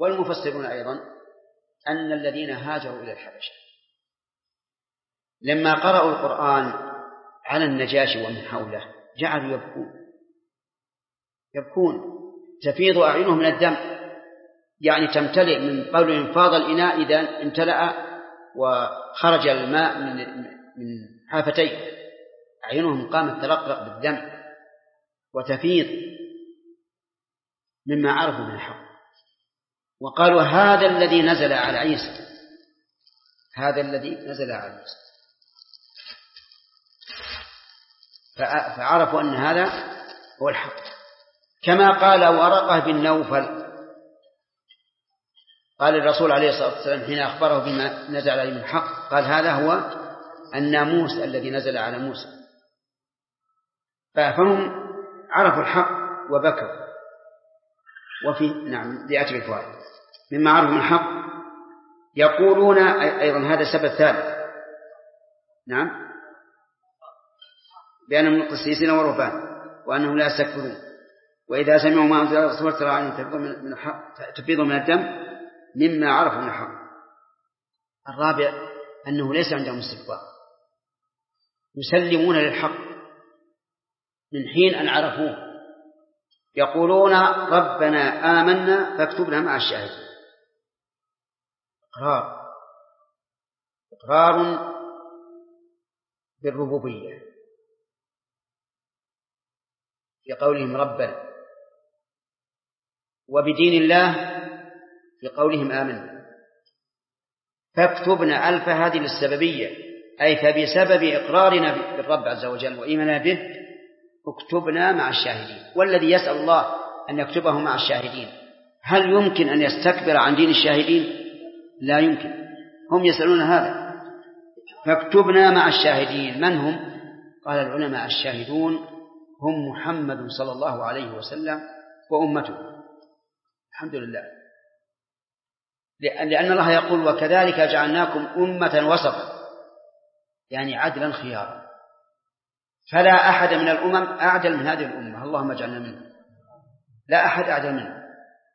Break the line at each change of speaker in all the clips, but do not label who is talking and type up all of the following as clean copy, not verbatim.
والمفسرون أيضا أن الذين هاجروا إلى الحبشة لما قرأوا القرآن على النجاشي ومن حوله جعلوا يبكون تفيض أعينهم من الدم، يعني تمتلئ من قول انفاض الإناء إذا امتلأ وخرج الماء من حافتيه، أعينهم قامت تلقلق بالدم وتفيض مما عرفوا من الحق، وقالوا هذا الذي نزل على عيسى، هذا الذي نزل على عيسى، فعرفوا أن هذا هو الحق. كما قال ورقة بن نوفل، قال الرسول عليه الصلاة والسلام حين أخبره بما نزل عليه من الحق قال هذا هو الناموس الذي نزل على موسى. فهم عرفوا الحق وبكوا. وفي نعم لأجل الفوائد مما عرفوا من الحق يقولون أيضا هذا السبب الثالث، نعم، بأنهم القسيسين ورهبان وأنهم لا يستكبرون وإذا سمعوا ما أنزل الرسول ترى أعينهم تفيض من الدم مما عرفوا من الحق. الرابع أنه ليس عندهم استكبار، يسلمون للحق من حين أن عرفوه، يقولون ربنا آمنا فاكتبنا مع الشاهدين. إقرار بالربوبية في قولهم ربنا، وبدين الله في قولهم آمنا. فاكتبنا ألف هذه للسببية، أي فبسبب إقرارنا بالرب عز وجل وإيماننا به اكتبنا مع الشاهدين. والذي يسأل الله أن يكتبه مع الشاهدين هل يمكن أن يستكبر عن دين الشاهدين؟ لا يمكن. هم يسألون هذا، فاكتبنا مع الشاهدين. من هم؟ قال العلماء الشاهدون هم محمد صلى الله عليه وسلم وأمته. الحمد لله، لأن الله يقول وكذلك جعلناكم أمة وسطا، يعني عدلا خيارا، فلا أحد من الأمم أعدل من هذه الأمة، اللهم اجعلنا منه، لا أحد أعدل منه،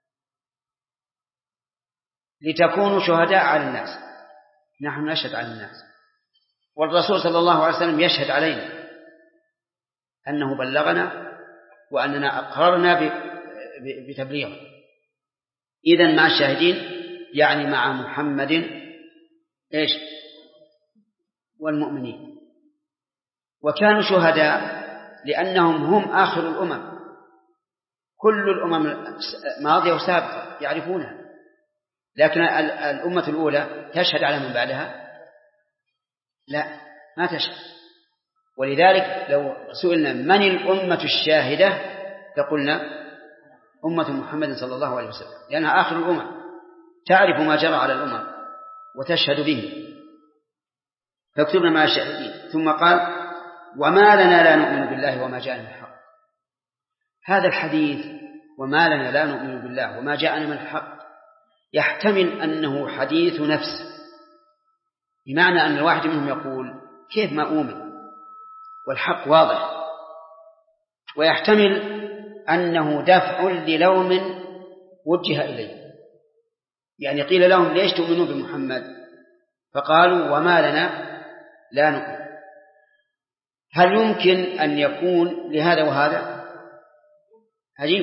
لتكونوا شهداء على الناس. نحن نشهد على الناس، والرسول صلى الله عليه وسلم يشهد علينا أنه بلغنا وأننا أقررنا بتبليغه. إذن مع الشاهدين يعني مع محمد إيش والمؤمنين. وكانوا شهداء لأنهم هم آخر الأمم، كل الأمم ماضية وسابقة يعرفونها، لكن الأمة الأولى تشهد على من بعدها؟ لا، ما تشهد. ولذلك لو سئلنا من الأمة الشاهدة لقلنا أمة محمد صلى الله عليه وسلم، لأنها آخر الأمم تعرف ما جرى على الأمم وتشهد به. فاكتبنا مع الشاهدين. ثم قال وما لنا لا نؤمن بالله وما جاءنا من الحق. هذا الحديث وما لنا لا نؤمن بالله وما جاءنا من الحق يحتمل أنه حديث نفس، بمعنى أن الواحد منهم يقول كيف ما أؤمن والحق واضح، ويحتمل أنه دفع للوم وجه إليه، يعني قيل لهم ليش تؤمنون بمحمد فقالوا وما لنا لا نؤمن. هل يمكن أن يكون لهذا وهذا؟ عجيب.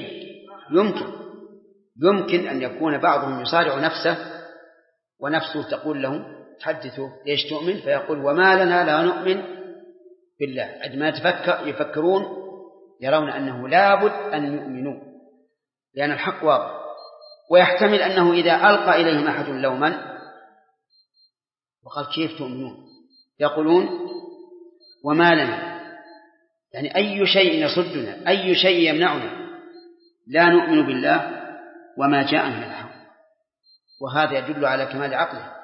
يمكن أن يكون بعضهم يصارع نفسه ونفسه تقول له تحدثوا ليش تؤمن، فيقول وما لنا لا نؤمن بالله. عندما يفكرون يرون أنه لابد أن يؤمنوا لأن الحق واضح. ويحتمل أنه إذا ألقى إليهم أحد لوما وقال كيف تؤمنون يقولون وما لنا، يعني أي شيء يصدنا، أي شيء يمنعنا، لا نؤمن بالله وما جاءنا من الحق. وهذا يدل على كمال عقله.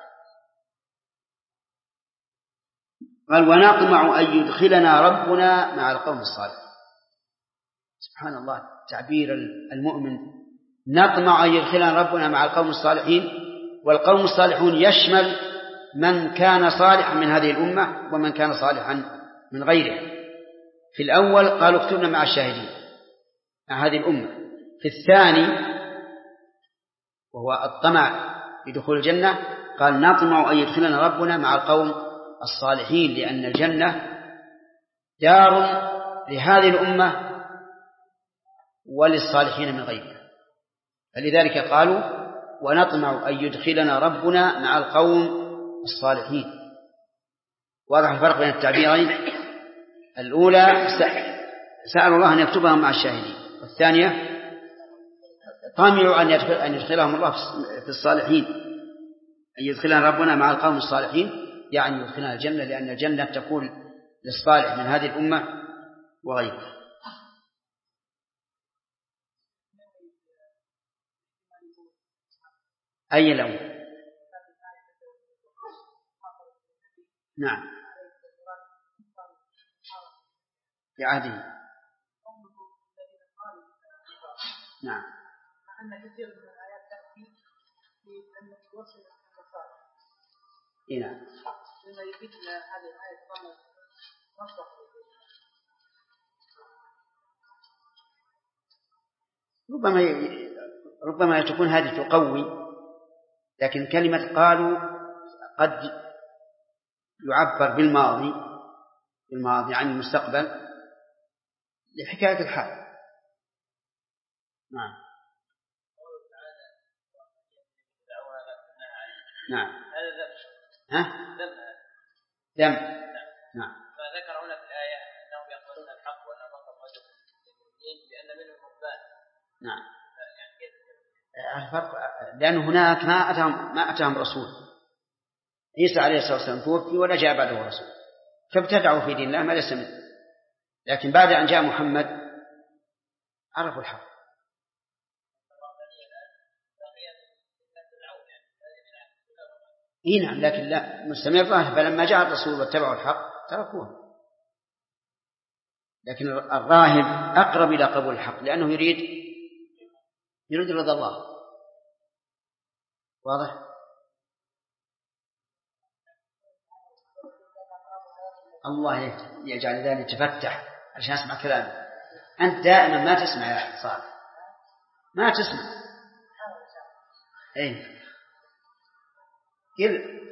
قال ونطمع أن يدخلنا ربنا مع القوم الصالح. سبحان الله تعبير المؤمن، نطمع أن يدخلنا ربنا مع القوم الصالحين. والقوم الصالحون يشمل من كان صالحا من هذه الأمة ومن كان صالحا من غيره. في الأول قالوا اكتبنا مع الشاهدين مع هذه الأمة، في الثاني وهو الطمع في دخول الجنة، قال نطمع أن يدخلنا ربنا مع القوم الصالحين، لأن الجنة دار لهذه الأمة وللصالحين من غيرها. فلذلك قالوا ونطمع أن يدخلنا ربنا مع القوم الصالحين. واضح الفرق بين التعبيرين؟ الأولى سأل الله أن يكتبهم مع الشاهدين، والثانية طمعوا أن يدخلهم الله في الصالحين، أن يدخلنا ربنا مع القوم الصالحين، يعني يدخلنا الجنة، لأن الجنة تكون للصالح من هذه الأمة وغيرها. أي لون؟ نعم في عهده. نعم
كثير من الآيات تأتي في أن توصل النصارى.
نعم
لما يفيدنا هذه الآية ضمن نصح.
ربما تكون هذه تقوي، لكن كلمة قالوا قد يعبر بالماضي عن المستقبل لحكاية الحال. نعم نعم دم. نعم
فذكر هنا في الآية أنهم يقبلون الحق وأنهم قد لأن منهم ربان.
نعم الفرق لأن هناك ما أتاهم رسول. عيسى عليه الصلاة والسلام توفي ولا جاء بعده رسول، فابتدعوا في دين الله ما ليس منه، لكن بعد أن جاء محمد عرفوا الحق. نعم لكن لا مستمرة، فلما جاء الرسول واتبعوا الحق تركوه. لكن الراهب أقرب إلى قبول الحق، لأنه يريد رضا الله. واضح؟ الله يجعل ذلك يتفتح عشان أسمع كلامه. أنت دائما ما تسمع يا صالح، ما تسمع. أي قل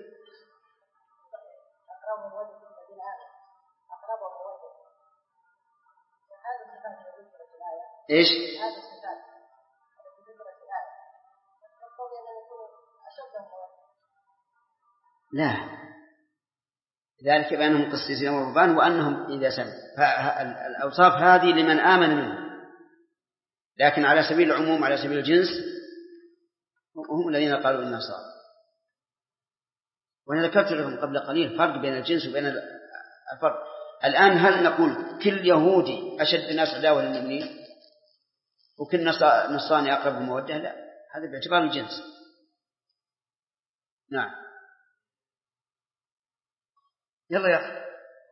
إيش؟ لا ذلك بأنهم قسيسين ورهبان وأنهم إذا سمعوا، فالأوصاف هذه لمن آمن منهم، لكن على سبيل العموم على سبيل الجنس هم الذين قالوا إننا صار. وأنا ذكرت لكم قبل قليل فرق بين الجنس وبين الفرق. الآن هل نقول كل يهودي أشد الناس عداوة للمؤمنين وكل نصراني أقرب المودة؟ لا، هذا باعتبار الجنس. نعم يلا يا أخي.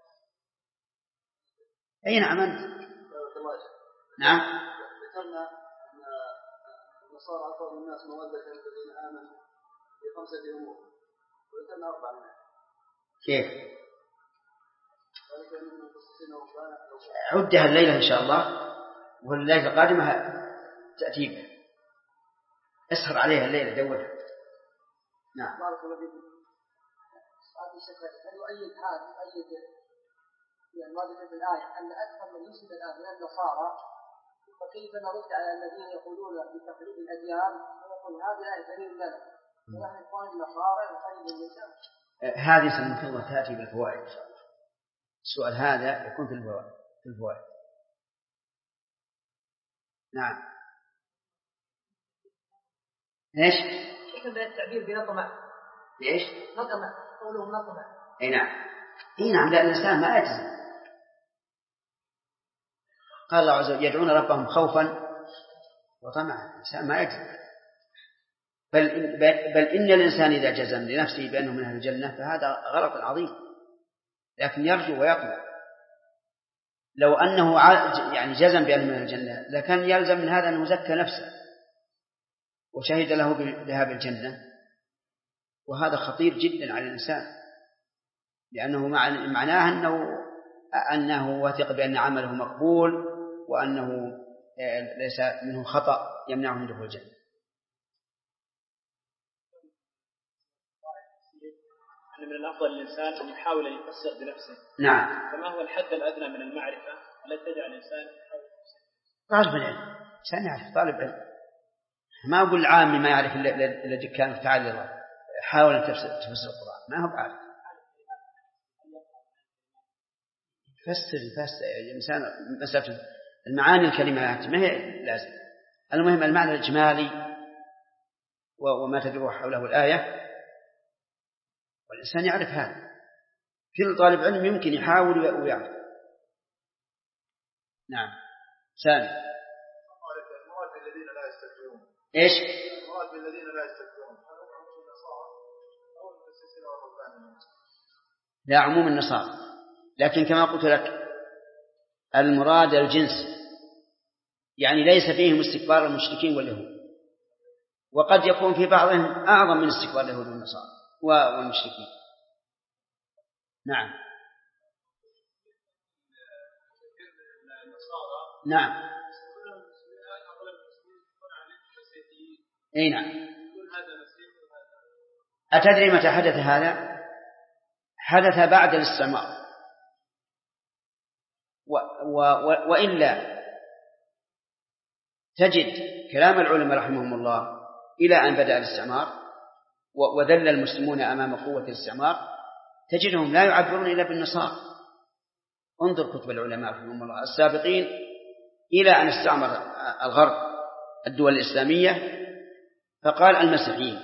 أي نعم أنت. نعم
ذكرنا أن النصارى أعطوا الناس مودة الذين آمنوا ب5 أمور، وذكرنا 4 منها.
كيف؟ عدها الليلة إن شاء الله، والليلة القادمة تأتي به. اسهر عليها الليلة دورها. نعم.
بارك الله فيكم. هل يؤيد في المادة في الآية أن أكثر من يسلم الآن من النصارى، فكيف نرد على الذين يقولون بتقليد الأديان ويقول هذه الآية دليل لنا ونحن إخوان النصارى ونقلد النساء؟
هذه سنة تأتي بالفوائد إن شاء الله. السؤال هذا يكون في الفوائد. نعم. ايش؟
كيف بين التعبير بنطمع؟
ايش؟
نطمع، قولهم نطمع.
اي نعم. اي نعم، لأن الإنسان ما يجزم. قال الله عز وجل يدعون ربهم خوفا وطمعا، الإنسان ما يجزم. بل إن الإنسان إذا جزم لنفسه بأنه من أهل الجنة فهذا غلط عظيم، لكن يرجو ويطمع. لو أنه يعني جزم بأنه من أهل الجنة لكان يلزم من هذا أنه زكى نفسه وشهد له بها بالجنة، وهذا خطير جدا على الإنسان، لأنه معناه أنه واثق بأن عمله مقبول وأنه ليس منه خطأ يمنعه من دخول الجنة.
من الأفضل الإنسان أن يحاول أن يفسر بنفسه.
نعم.
فما هو الحد الأدنى من المعرفة التي تجعل الإنسان يحاول يفسر؟
طالب العلم، إنسان يعرف، طالب علم. ما أقول عام ما يعرف إلا كان تعالى الله حاول أن تفسر القرآن، ما هو بعرف. فسر الإنسان مسألة المعاني الكلمات ما هي لازم، المهم المعنى الإجمالي وما تدور حوله الآية، والإنسان يعرف هذا. كل طالب علم يمكن يحاول ويعرف. نعم. ثاني
المراد بالذين لا يستكبرون.
إيش؟
المراد بالذين لا يستكبرون عموم النصارى أو المؤسسين والرهبان.
لا، عموم النصارى، لكن كما قلت لك المراد الجنس، يعني ليس فيهم استكبار المشركين واليهود، وقد يكون في بعضهم أعظم من استكبار اليهود والنصارى والمشركين. نعم. نعم. أي نعم. أتدري متى حدث هذا؟ حدث بعد الاستعمار، وإلا تجد كلام العلماء رحمهم الله إلى أن بدأ الاستعمار وذل المسلمون أمام قوة الاستعمار تجدهم لا يعبرون إلا بالنصارى. انظر كتب العلماء رحمهم الله السابقين إلى أن استعمر الغرب الدول الإسلامية فقال المسيحيين،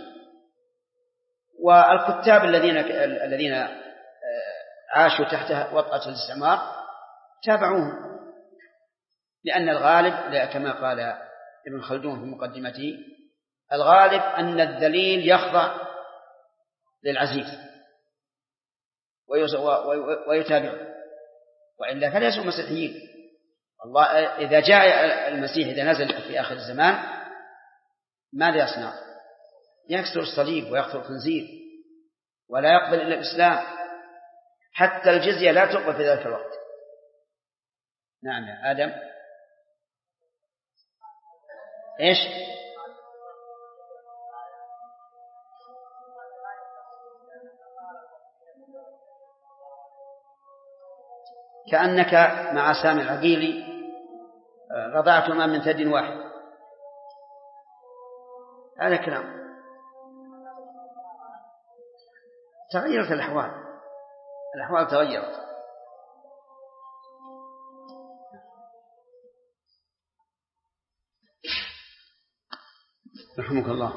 والكتاب الذين عاشوا تحت وطأة الاستعمار تابعوهم، لأن الغالب كما قال ابن خلدون في مقدمته الغالب أن الذليل يخضع للعزيز ويتابعه، وإلا فليسوا مسيحيين. الله إذا جاء المسيح إذا نزل في آخر الزمان ماذا يصنع؟ يكسر الصليب ويقتل الخنزير ولا يقبل إلا الإسلام، حتى الجزية لا تقبل في ذلك الوقت. نعم يا آدم. إيش؟ كأنك مع سامي العقيلي رضعتما من ثدي واحد، هذا كلام. تغيرت الأحوال تغيرت. رحمك الله.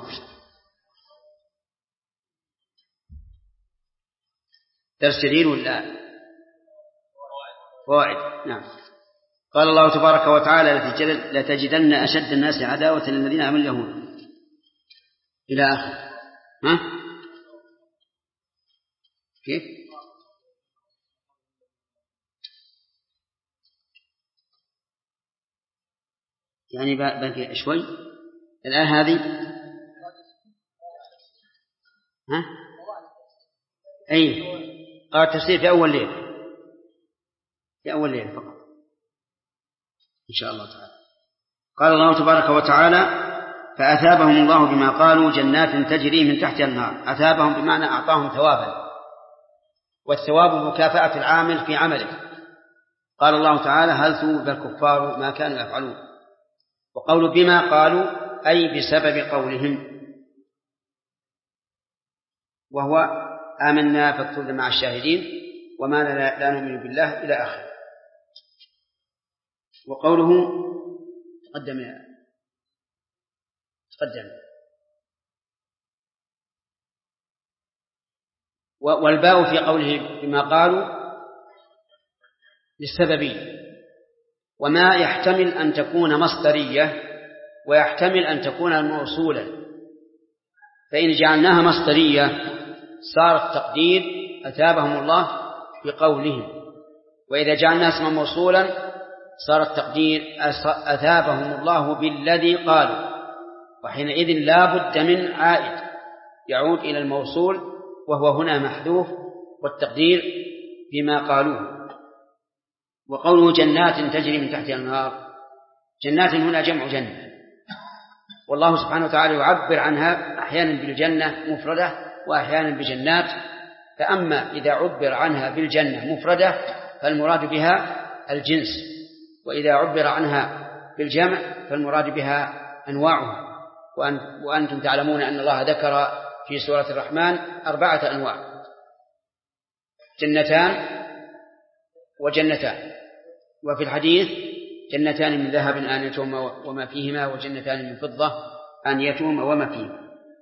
درس جديد ولا فوائد؟ نعم. قال الله تبارك وتعالى لتجدن أشد الناس عداوة للذين آمنوا اليهود إلى آخر. ها؟ كيف؟ يعني باقي شوي الآية هذه. ها؟ أي قال تفسير في أول ليلة فقط إن شاء الله تعالى. قال الله تبارك وتعالى فأثابهم الله بما قالوا جنات تجري من تحتها النار. أثابهم بمعنى أعطاهم ثوابا، والثواب مكافأة العامل في عمله. قال الله تعالى هل ثوب الكفار ما كانوا يفعلون، وقول بما قالوا أي بسبب قولهم، وهو آمنا فاكتبنا مع الشاهدين وما لا نؤمن بالله إلى آخره. وقوله تقدم والباء في قوله بما قالوا للسببية، وما يحتمل أن تكون مصدرية ويحتمل أن تكون موصولة، فإن جعلناها مصدرية صار التقدير أثابهم الله بقولهم، وإذا جعلناها اسما موصولا صار التقدير أثابهم الله بالذي قالوا، وحينئذ لا بد من عائد يعود إلى الموصول وهو هنا محذوف، والتقدير بما قالوه. وقوله جنات تجري من تحتها الأنهار، جنات هنا جمع جنة، والله سبحانه وتعالى يعبر عنها أحيانا بالجنة مفردة وأحيانا بجنات فأما إذا عبر عنها بالجنة مفردة فالمراد بها الجنس، وإذا عبر عنها بالجمع فالمراد بها أنواعها. وأنتم تعلمون أن الله ذكر في سورة الرحمن 4 أنواع: جنتان وجنتان، وفي الحديث جنتان من ذهب آنيتهما وما فيهما، وجنتان من فضة آنيتهما وما فيهما.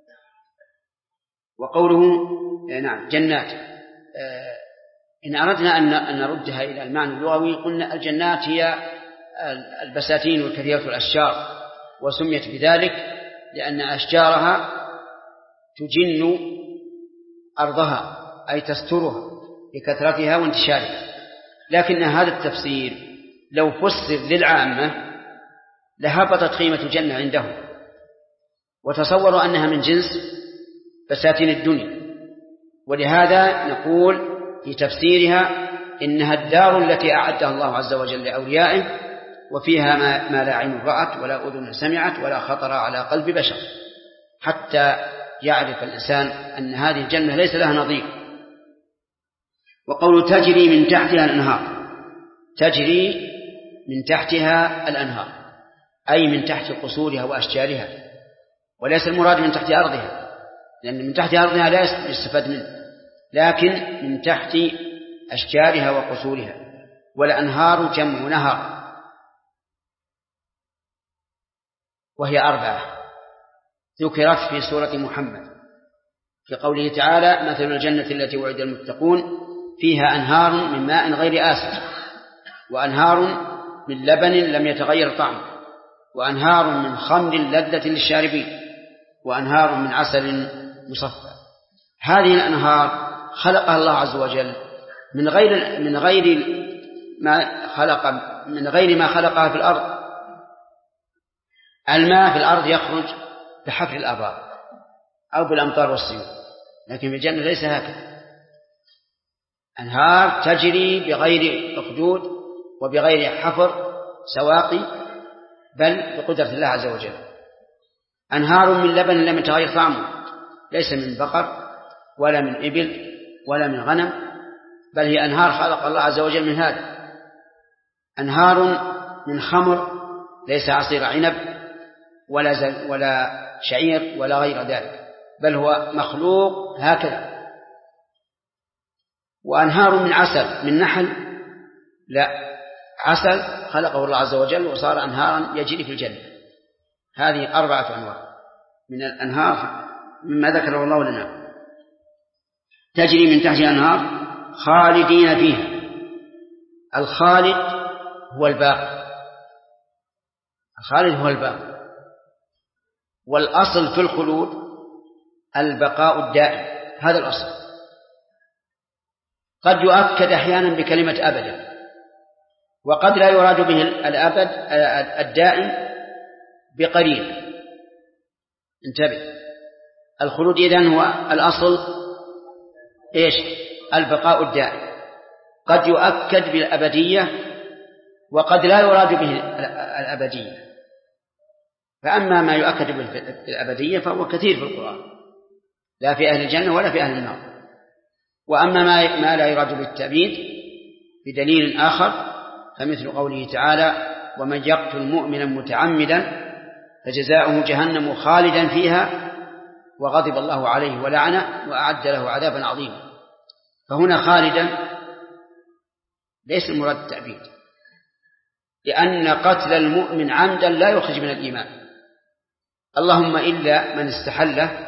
وقوله نعم جنات، إن أردنا أن نردها إلى المعنى اللغوي قلنا الجنات هي البساتين والكثيرة الأشجار، وسميت بذلك لأن أشجارها تجن أرضها أي تسترها لكثرتها وانتشارها. لكن هذا التفسير لو فسر للعامة لهبطت قيمة الجنة عندهم، وتصوروا أنها من جنس بساتين الدنيا. ولهذا نقول في تفسيرها إنها الدار التي أعدها الله عز وجل لأوليائه، وفيها ما لا عين رأت ولا أذن سمعت ولا خطر على قلب بشر، حتى يعرف الإنسان أن هذه الجنة ليس لها نظير. وقول تجري من تحتها الأنهار، تجري من تحتها الأنهار أي من تحت قصورها وأشجارها، وليس المراد من تحت أرضها، لأن من تحت أرضها لا يستفاد منه، لكن من تحت أشجارها وقصورها. والأنهار جمع نهر، وهي 4 ذكرت في سورة محمد في قوله تعالى: مثل الجنة التي وعد المتقون فيها أنهار من ماء غير آسن، وأنهار من لبن لم يتغير طعمه، وأنهار من خمر لذة للشاربين، وأنهار من عسل مصفى. هذه الأنهار خلقها الله عز وجل من غير ما خلقها في الأرض. الماء في الأرض يخرج بحفر الآبار أو بالأمطار والسيول، لكن في الجنة ليس هكذا. أنهار تجري بغير أخدود وبغير حفر سواقي، بل بقدرة الله عز وجل. أنهار من لبن لم يتغير طعمه، ليس من بقر ولا من إبل ولا من غنم، بل هي أنهار خلق الله عز وجل من هذا. أنهار من خمر، ليس عصير عنب ولا شعير ولا غير ذلك، بل هو مخلوق هكذا. وأنهار من عسل، من نحل، لا، عسل خلقه الله عز وجل وصار أنهارا يجري في الجنة. هذه 4 أنواع من الأنهار مما ذكره الله لنا. تجري من تحتها أنهار خالدين فيها. الخالد هو الباقي، الخالد هو الباقي، والأصل في الخلود البقاء الدائم، هذا الأصل. قد يؤكد أحيانا بكلمة أبدا، وقد لا يراد به الأبد الدائم بقرين. انتبه، الخلود إذن هو الأصل إيش؟ البقاء الدائم. قد يؤكد بالأبدية وقد لا يراد به الأبدية. فأما ما يؤكد بالأبدية فهو كثير في القرآن، لا في أهل الجنة ولا في أهل النار. وأما ما لا يراد بالتأبيد بدليل آخر فمثل قوله تعالى: ومن يقتل مؤمنا متعمدا فجزاؤه جهنم خالدا فيها وغضب الله عليه ولعنه وأعد له عذابا عظيما. فهنا خالدا ليس المراد التأبيد، لأن قتل المؤمن عمدا لا يخرج من الإيمان، اللهم إلا من استحله،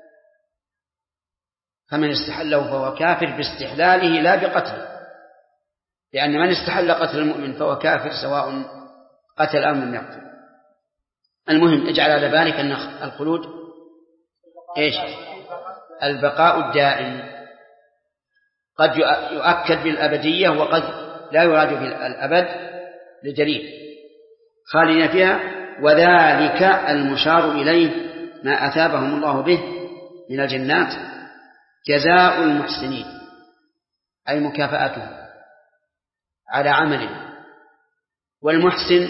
فمن استحله فهو كافر باستحلاله لا بقتله، لأن من استحل قتل المؤمن فهو كافر سواء قتل أم لم يقتل. المهم اجعل على بالك أن الخلود إيش؟ البقاء الدائم. قد يؤكد بالأبدية وقد لا يراد بالأبد لدليل خالدين فيها. وذلك المشار إليه ما أثابهم الله به من الجنات جزاء المحسنين، أي مكافأتهم على عمله. والمحسن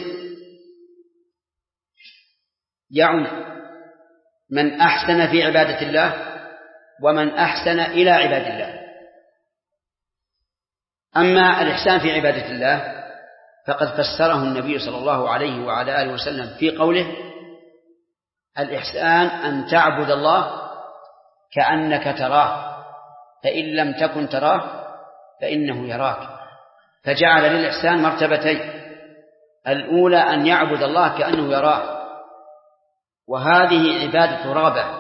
يعم من أحسن في عبادة الله ومن أحسن إلى عباد الله. أما الإحسان في عبادة الله فقد فسره النبي صلى الله عليه وعلى آله وسلم في قوله: الإحسان أن تعبد الله كأنك تراه فإن لم تكن تراه فإنه يراك. فجعل للإحسان مرتبتين: الأولى أن يعبد الله كأنه يراه، وهذه عبادة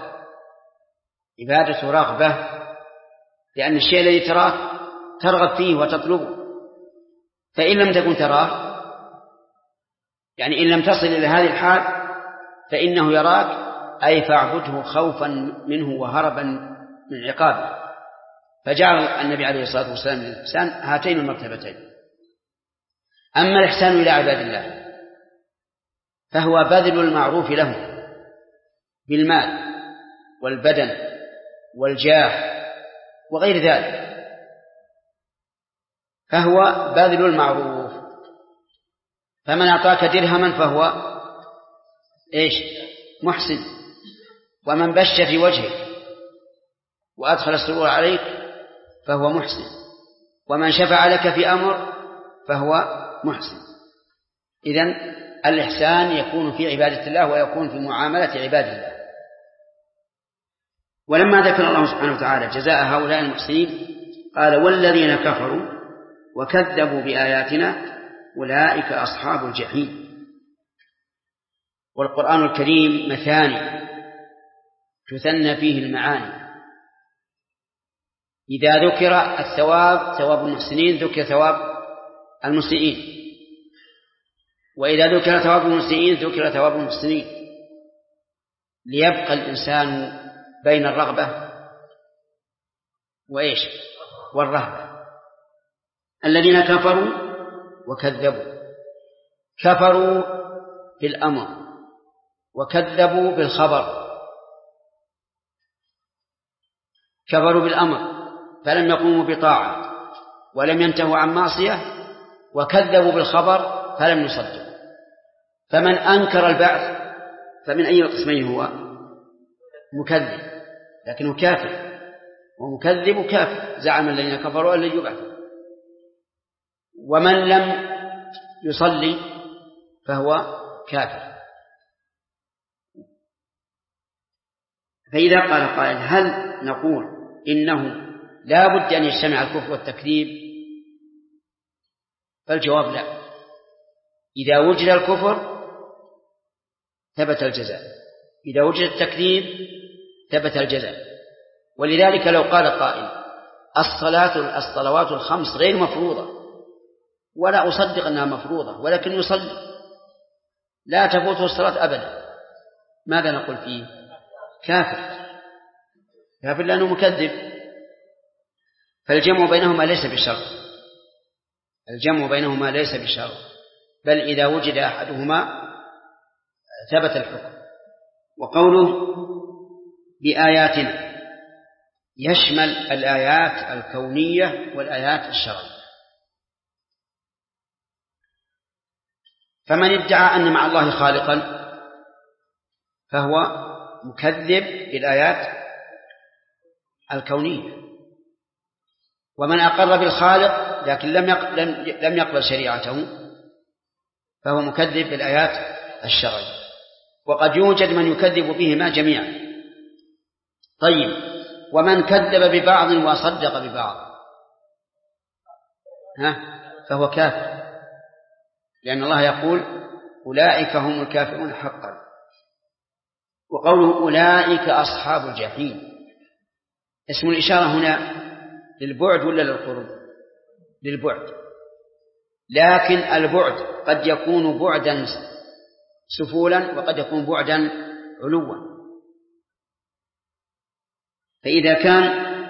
رغبة، لأن الشيء الذي تراه ترغب فيه وتطلبه، فإن لم تكن تراه يعني إن لم تصل إلى هذه الحال فإنه يراك، أي فاعبده خوفا منه وهربا من عقابه. فجعل النبي عليه الصلاة والسلام للإحسان هاتين المرتبتين. أما الإحسان إلى عباد الله فهو بذل المعروف لهم بالمال والبدن والجاه وغير ذلك، فهو بذل المعروف. فمن أعطاك درهما فهو محسن، ومن بش في وجهك وأدخل السرور عليك فهو محسن، ومن شفع لك في أمر فهو محسن. إذن الإحسان يكون في عبادة الله ويكون في معاملة عباد الله. ولما ذكر الله سبحانه وتعالى جزاء هؤلاء المحسنين قال: والذين كفروا وكذبوا بآياتنا أولئك أصحاب الجحيم. والقرآن الكريم مثاني تثنى فيه المعاني. إذا ذكر الثواب ثواب المحسنين ذكر ثواب المسيئين، وإذا ذكر ثواب المسيئين ذكر ثواب المحسنين، ليبقى الإنسان بين الرغبة والرهبة. الذين كفروا وكذبوا، كفروا بالأمر وكذبوا بالخبر. كفروا بالأمر فلم يقوموا بطاعة ولم ينتهوا عن معصية، وكذبوا بالخبر فلم يصدقوا. فمن أنكر البعث فمن أي قسمين هو؟ مكذب، لكنه كافر، ومكذب كافر، زعم الذين كفروا أن لن يبعثوا. ومن لم يصلي فهو كافر. فإذا قال قائل: هل نقول إنه لا بد أن يجتمع الكفر والتكذيب؟ فالجواب لا. إذا وجد الكفر ثبت الجزاء، إذا وجد التكذيب ثبت الجزاء. ولذلك لو قال قائل: الصلوات الخمس غير مفروضة، ولا أصدق أنها مفروضة ولكن يصلي، لا تفوته الصلاة أبدا، ماذا نقول فيه؟ كافر لأنه مكذب. فالجمع بينهما ليس بشرط، الجمع بينهما ليس بشرط، بل إذا وجد أحدهما ثبت الحكم. وقوله بآياتنا يشمل الآيات الكونية والآيات الشرعية. فمن ادعى أن مع الله خالقا فهو مكذب بالآيات الكونية، ومن أقر بالخالق لكن لم يقبل شريعته فهو مكذب بالآيات الشرعية. وقد يوجد من يكذب بهما جميعا. طيب، ومن كذب ببعض وصدق ببعض فهو كافر، لأن الله يقول: أولئك هم الكافرون حقا. وقوله أولئك أصحاب الجحيم، اسم الإشارة هنا للبعد ولا للقرب؟ للبعد، لكن البعد قد يكون بعدا سفولا وقد يكون بعدا علوا. فإذا كان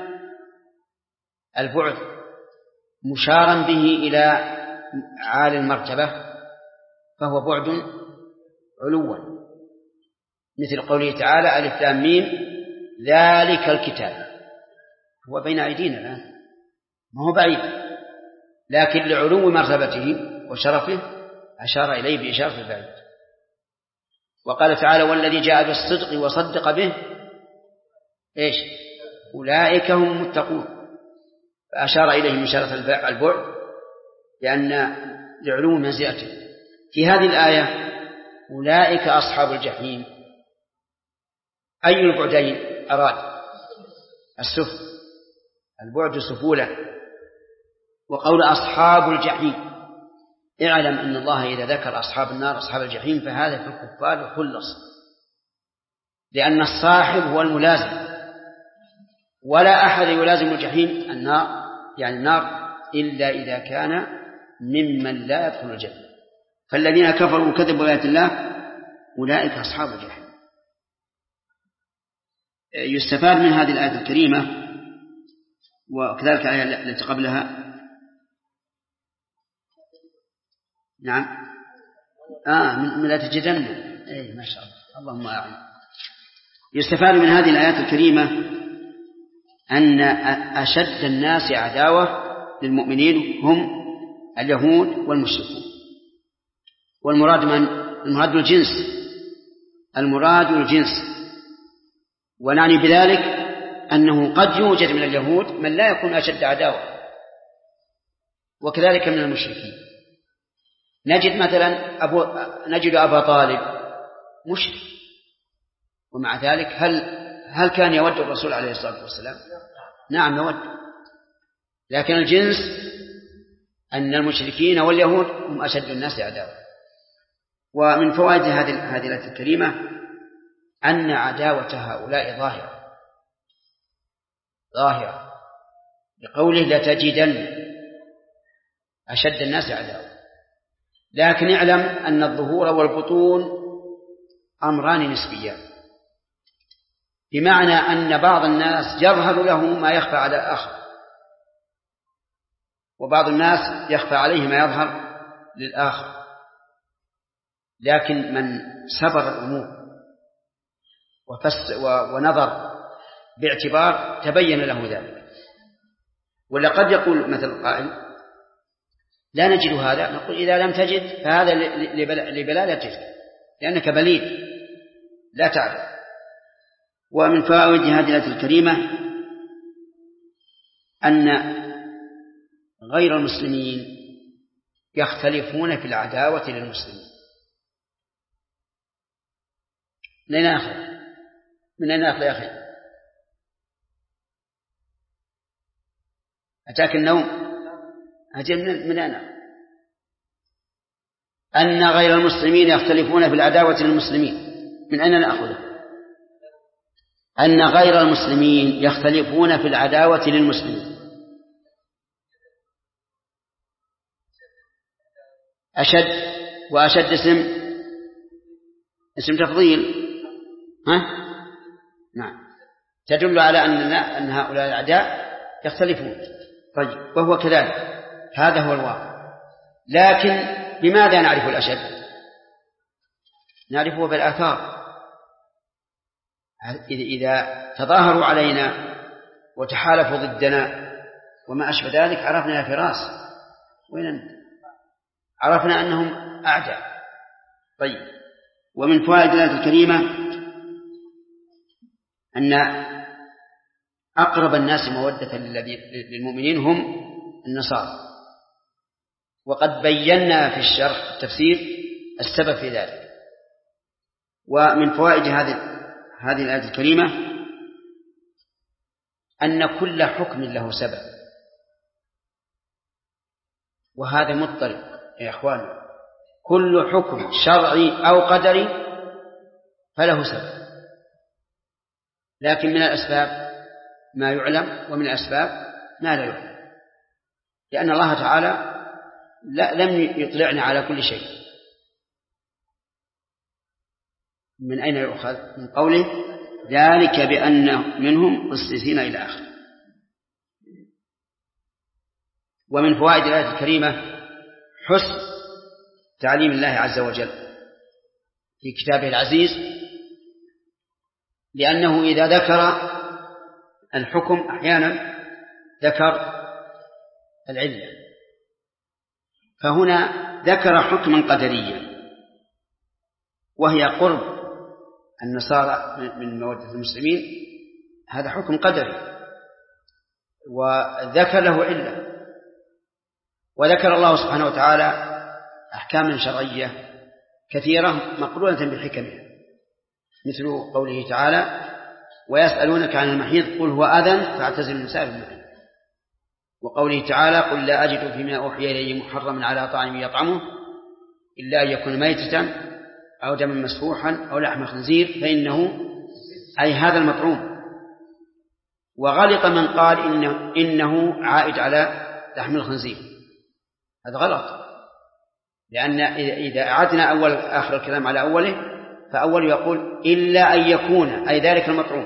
البعد مشارا به إلى عالي المرتبة فهو بعد علوا، مثل قوله تعالى: ألف لام ميم ذلك الكتاب. هو بين أيدينا الآن، ما هو بعيد، لكن لعلو مرتبته وشرفه أشار إليه بإشارة البعيد. وقال تعالى: والذي جاء بالصدق وصدق به أولئك هم المتقون. فأشار إليه من إشارة البعد لأن لعلو منزلته. في هذه الآية أولئك أصحاب الجحيم، أي البعدين أراد؟ السفل، البعد سفولة. وقول أصحاب الجحيم، اعلم أن الله إذا ذكر أصحاب النار أصحاب الجحيم فهذا في الكفار خلص، لأن الصاحب هو الملازم، ولا أحد يلازم الجحيم النار يعني النار إلا إذا كان ممن لا يدخل الجنة. فالذين كفروا وكذبوا بآيات الله أولئك أصحاب الجحيم. يستفاد من هذه الآية الكريمة وكذلك الآية التي قبلها. نعم من لا تجدن، أي ما شاء الله، اللهم أعلم. يستفاد من هذه الآيات الكريمة أن أشد الناس عداوة للمؤمنين هم اليهود والمشركون. والمراد من؟ المراد الجنس، المراد الجنس. ونعني بذلك أنه قد يوجد من اليهود من لا يكون أشد عداوة، وكذلك من المشركين. نجد أبا طالب مشرك، ومع ذلك هل كان يود الرسول عليه الصلاة والسلام؟ نعم يود. لكن الجنس أن المشركين واليهود هم أشد الناس عداوة. ومن فوائد هذه الآية الكريمة أن عداوة هؤلاء ظاهرة بقوله لتجدن أشد الناس عداوة. لكن اعلم أن الظهور والبطون أمران نسبيان، بمعنى أن بعض الناس يظهر له ما يخفى على الآخر، وبعض الناس يخفى عليه ما يظهر للآخر. لكن من سبر الأمور ونظر باعتبار تبين له ذلك. ولقد يقول مثل قائل لا نجد هذا، نقول إذا لم تجد فهذا لبلالته، لأنك بليد لا تعرف. ومن فوائد هذه الآية الكريمة أن غير المسلمين يختلفون في العداوة للمسلمين. من أين أخذ يا أخي؟ أتاك النوم؟ أجل من أنا أن غير المسلمين يختلفون في العداوة للمسلمين. من أين نأخذه؟ أن غير المسلمين يختلفون في العداوة للمسلمين. أشد، وأشد اسم تفضيل، نعم، تدل على أن هؤلاء الأعداء يختلفون. طيب، وهو كذلك، هذا هو الواقع. لكن بماذا نعرف الأشد؟ نعرفه بالآثار. إذا تظاهروا علينا وتحالفوا ضدنا وما أشبه ذلك عرفنا يا فراس وين أنت، عرفنا أنهم أعداء. طيب، ومن فوائد الآية الكريمة أن أقرب الناس مودة للمؤمنين هم النصارى، وقد بينا في الشرح التفسير السبب في ذلك. ومن فوائد هذه الآية الكريمة أن كل حكم له سبب، وهذا مضطرب يا إخوان. كل حكم شرعي أو قدري فله سبب، لكن من الأسباب ما يعلم ومن الأسباب ما لا يعلم، لأن الله تعالى لم يطلعنا على كل شيء. من أين يؤخذ؟ من قوله ذلك بأن منهم قسيسين إلى آخر. ومن فوائد الآية الكريمة حسن تعليم الله عز وجل في كتابه العزيز، لأنه إذا ذكر الحكم أحيانا ذكر العلة، فهنا ذكر حكما قدريا وهي قرب النصارى من مودة المسلمين، هذا حكم قدري. وذكر له علة. وذكر الله سبحانه وتعالى أحكاما شرعية كثيرة مقرونة بحكمها، مثل قوله تعالى: ويسألونك عن المحيض قل هو أذى فاعتزلوا النساء في المحيض. وقوله تعالى: قل لا أجد فيما أوحي إلي محرما على طاعم يطعمه إلا أن يكون ميتة أو دما مسفوحا أو لحم خنزير فإنه أي هذا المطعوم. وغلط من قال إنه عائد على لحم الخنزير، هذا غلط، لأن إذا أعدنا آخر الكلام على أوله فأول يقول إلا أن يكون أي ذلك المطعوم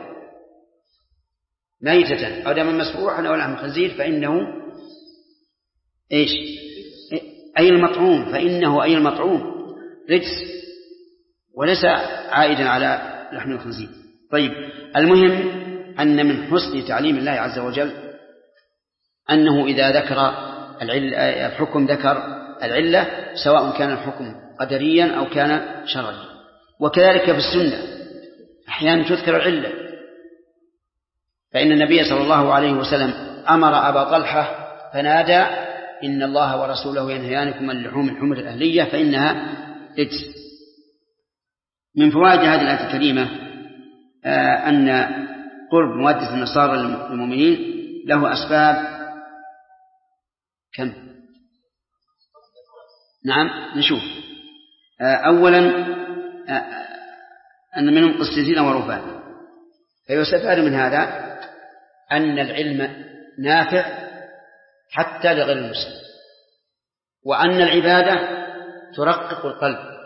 ميتة أو دما مسفوحا أو لحم خنزير فإنه إيش؟ أي المطعوم، فإنه أي المطعوم رجس وليس عائدا على لحم الخنزير. طيب، المهم أن من حسن تعليم الله عز وجل أنه إذا ذكر الحكم ذكر العلة، سواء كان الحكم قدريا أو كان شرعيا. وكذلك في السنة أحيانا تذكر العلة، فإن النبي صلى الله عليه وسلم أمر أبا طلحة فنادى: إن الله ورسوله ينهيانكم عن لحوم الحمر الأهلية فإنها رجس. من فوائد هذه الآية الكريمة أن قرب مودة النصارى للمؤمنين له أسباب كم؟ نعم نشوف. أولا أن منهم قسيسين ورهبان، فيستفاد من هذا أن العلم نافع حتى لغير المسلم، وأن العبادة ترقق القلب.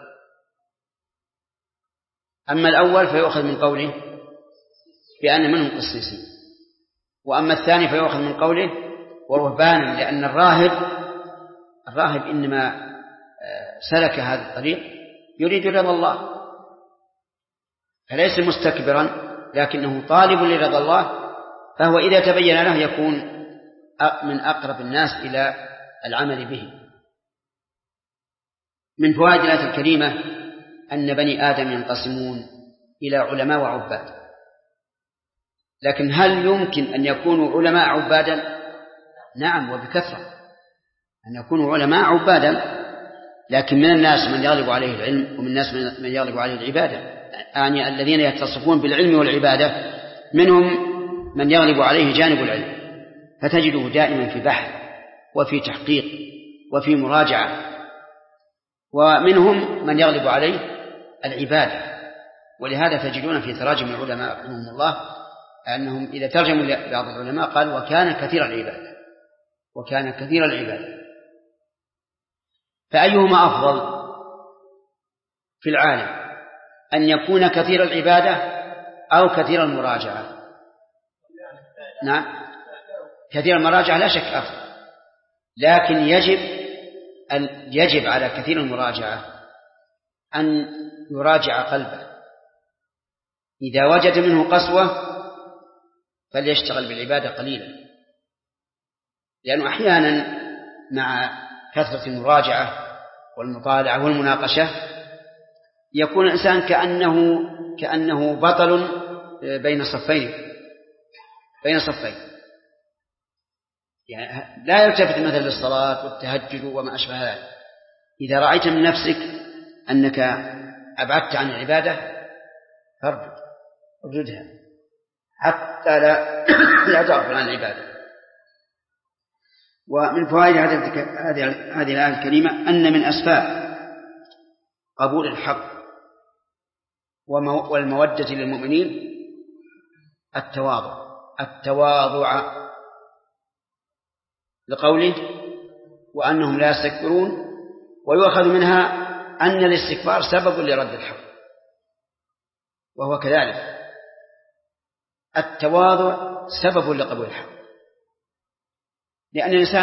أما الأول فيؤخذ من قوله بأن منهم قسيسين، وأما الثاني فيؤخذ من قوله ورهبانا، لأن الراهب إنما سلك هذا الطريق يريد رضا الله، فليس مستكبرا لكنه طالب لرضا الله، فهو إذا تبين له يكون من أقرب الناس إلى العمل به. من فوائد الآية الكريمة أن بني آدم ينقسمون إلى علماء وعباد، لكن هل يمكن أن يكونوا علماء عبادا؟ نعم، وبكثرة أن يكونوا علماء عبادا، لكن من الناس من يغلب عليه العلم ومن الناس من يغلب عليه العبادة، يعني الذين يتصفون بالعلم والعبادة منهم من يغلب عليه جانب العلم، فتجده دائما في بحث وفي تحقيق وفي مراجعة، ومنهم من يغلب عليه العبادة. ولهذا تجدون في تراجم العلماء رحمهم الله أنهم إذا ترجموا لبعض العلماء قال وكان كثير العبادة، وكان كثير العبادة. فأيهما أفضل في العالم، أن يكون كثير العبادة أو كثير المراجعة؟ نعم، كثير المراجعة لا شك أفضل، لكن يجب على كثير المراجعة أن يراجع قلبه، إذا وجد منه قسوة فليشتغل بالعبادة قليلا، لأنه أحيانا مع كثرة المراجعة والمطالعة والمناقشة يكون الإنسان كأنه بطل بين صفين، يعني لا يلتفت مثل للصلاة والتهجد وما أشبه ذلك. إذا رأيت من نفسك أنك أبعدت عن العبادة فارجدها حتى لا تغفل عن العبادة. ومن فوائد هذه الآية الكريمة أن من أسباب قبول الحق والمودة للمؤمنين التواضع لقوله وأنهم لا يستكبرون، ويؤخذ منها أن الاستكبار سبب لرد الحق، وهو كذلك التواضع سبب لقبول الحق، لأن الإنسان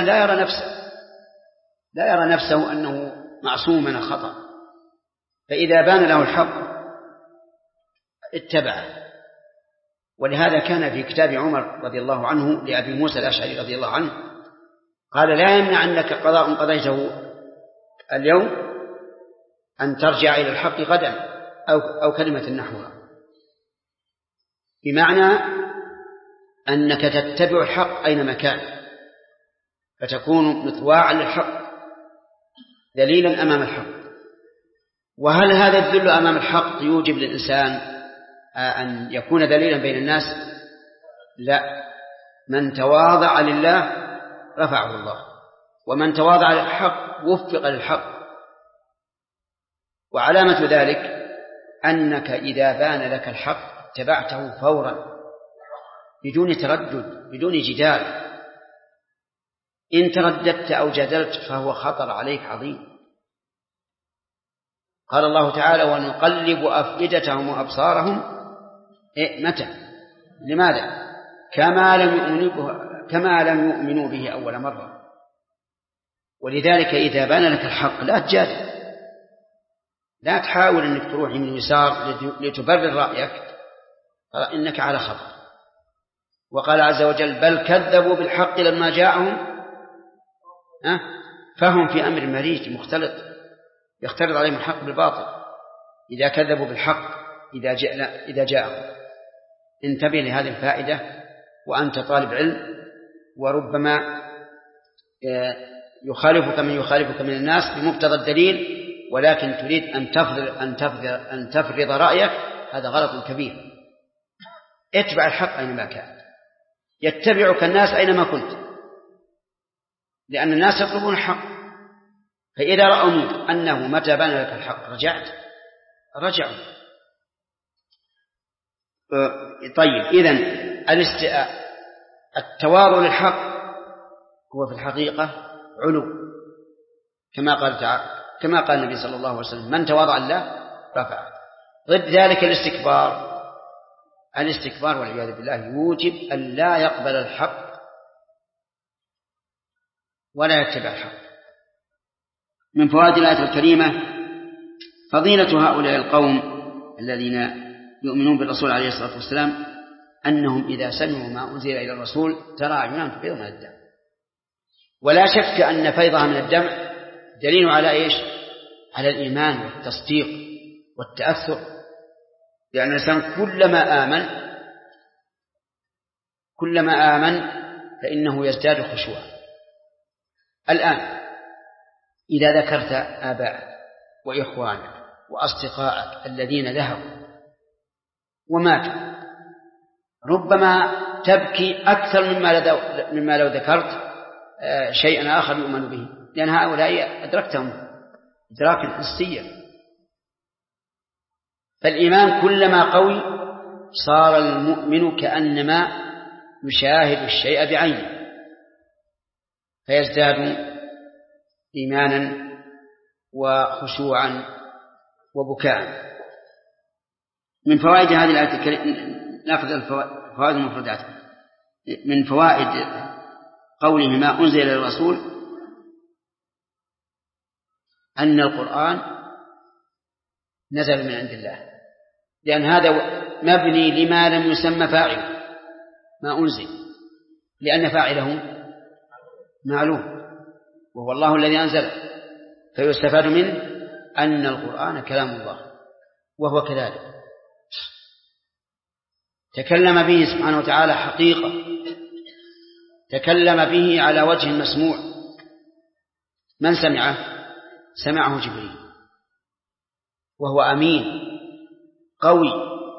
لا يرى نفسه أنه معصوم من الخطأ، فإذا بان له الحق اتبعه. ولهذا كان في كتاب عمر رضي الله عنه لأبي موسى الأشعري رضي الله عنه قال لا يمنع أنك قضاء قضيته اليوم أن ترجع إلى الحق غدا أو كلمة نحوها، بمعنى أنك تتبع الحق أينما كان، فتكون مطواعا للحق دليلا أمام الحق. وهل هذا الذل أمام الحق يوجب للإنسان أن يكون دليلا بين الناس؟ لا، من تواضع لله رفعه الله، ومن تواضع للحق وفق للحق. وعلامة ذلك أنك إذا بان لك الحق اتبعته فورا بدون تردد بدون جدال. إن ترددت أو جدلت فهو خطر عليك عظيم. قال الله تعالى: ونقلب أفئدتهم وأبصارهم متى؟ لماذا؟ كما لم يؤمنوا به أول مرة. ولذلك إذا بان لك الحق لا تجادل، لا تحاول أنك تروح من اليسار لتبرر رأيك، إنك على خطر. وقال عز وجل: بل كذبوا بالحق لما جاءهم فهم في أمر مريج مختلط، يختلط عليهم الحق بالباطل إذا كذبوا بالحق إذا جاءهم. انتبه لهذه الفائدة وأنت طالب علم، وربما يخالفك من الناس بمقتضى الدليل، ولكن تريد أن تفرض رأيك، هذا غلط كبير. اتبع الحق أينما كان، يتبعك الناس أينما كنت، لأن الناس يطلبون الحق. فإذا رأوا منك أنه متى بان لك الحق رجعوا. طيب، إذن التواضع للحق هو في الحقيقة علو، كما قال النبي صلى الله عليه وسلم: من تواضع لله رفعه. ضد ذلك الاستكبار والعياذ بالله يوجب أن لا يقبل الحق ولا يتبع الحق. من فوائد الآية الكريمة فضيلة هؤلاء القوم الذين يؤمنون بالرسول عليه الصلاة والسلام، أنهم إذا سمعوا ما أنزل إلى الرسول ترى أعينهم تفيض من الدم. ولا شك أن فيضها من الدم دليل على إيش؟ على الإيمان والتصديق والتأثر، لأن الإنسان كلما آمن فإنه يزداد خشوعا. الآن إذا ذكرت آباءك وإخوانك وأصدقائك الذين ذهبوا وماتوا، ربما تبكي أكثر مما لو ذكرت شيئا آخر يؤمن به، لأن هؤلاء أدركتهم إدراكا حسيا. فالإيمان كلما قوي صار المؤمن كأنما يشاهد الشيء بعينه، فيزداد إيمانا وخشوعا وبكاء. من فوائد هذه الآية الكريمة نأخذ الفوائد المفردات. من فوائد قوله ما أنزل إلى الرسول أن القرآن نزل من عند الله، لأن هذا مبني لما لم يسمى فاعله ما أنزل، لأن فاعله معلوم وهو الله الذي أنزله، فيستفاد منه أن القرآن كلام الله، وهو كذلك تكلم به سبحانه وتعالى حقيقة، تكلم به على وجه مسموع. من سمعه جبريل، وهو أمين قوي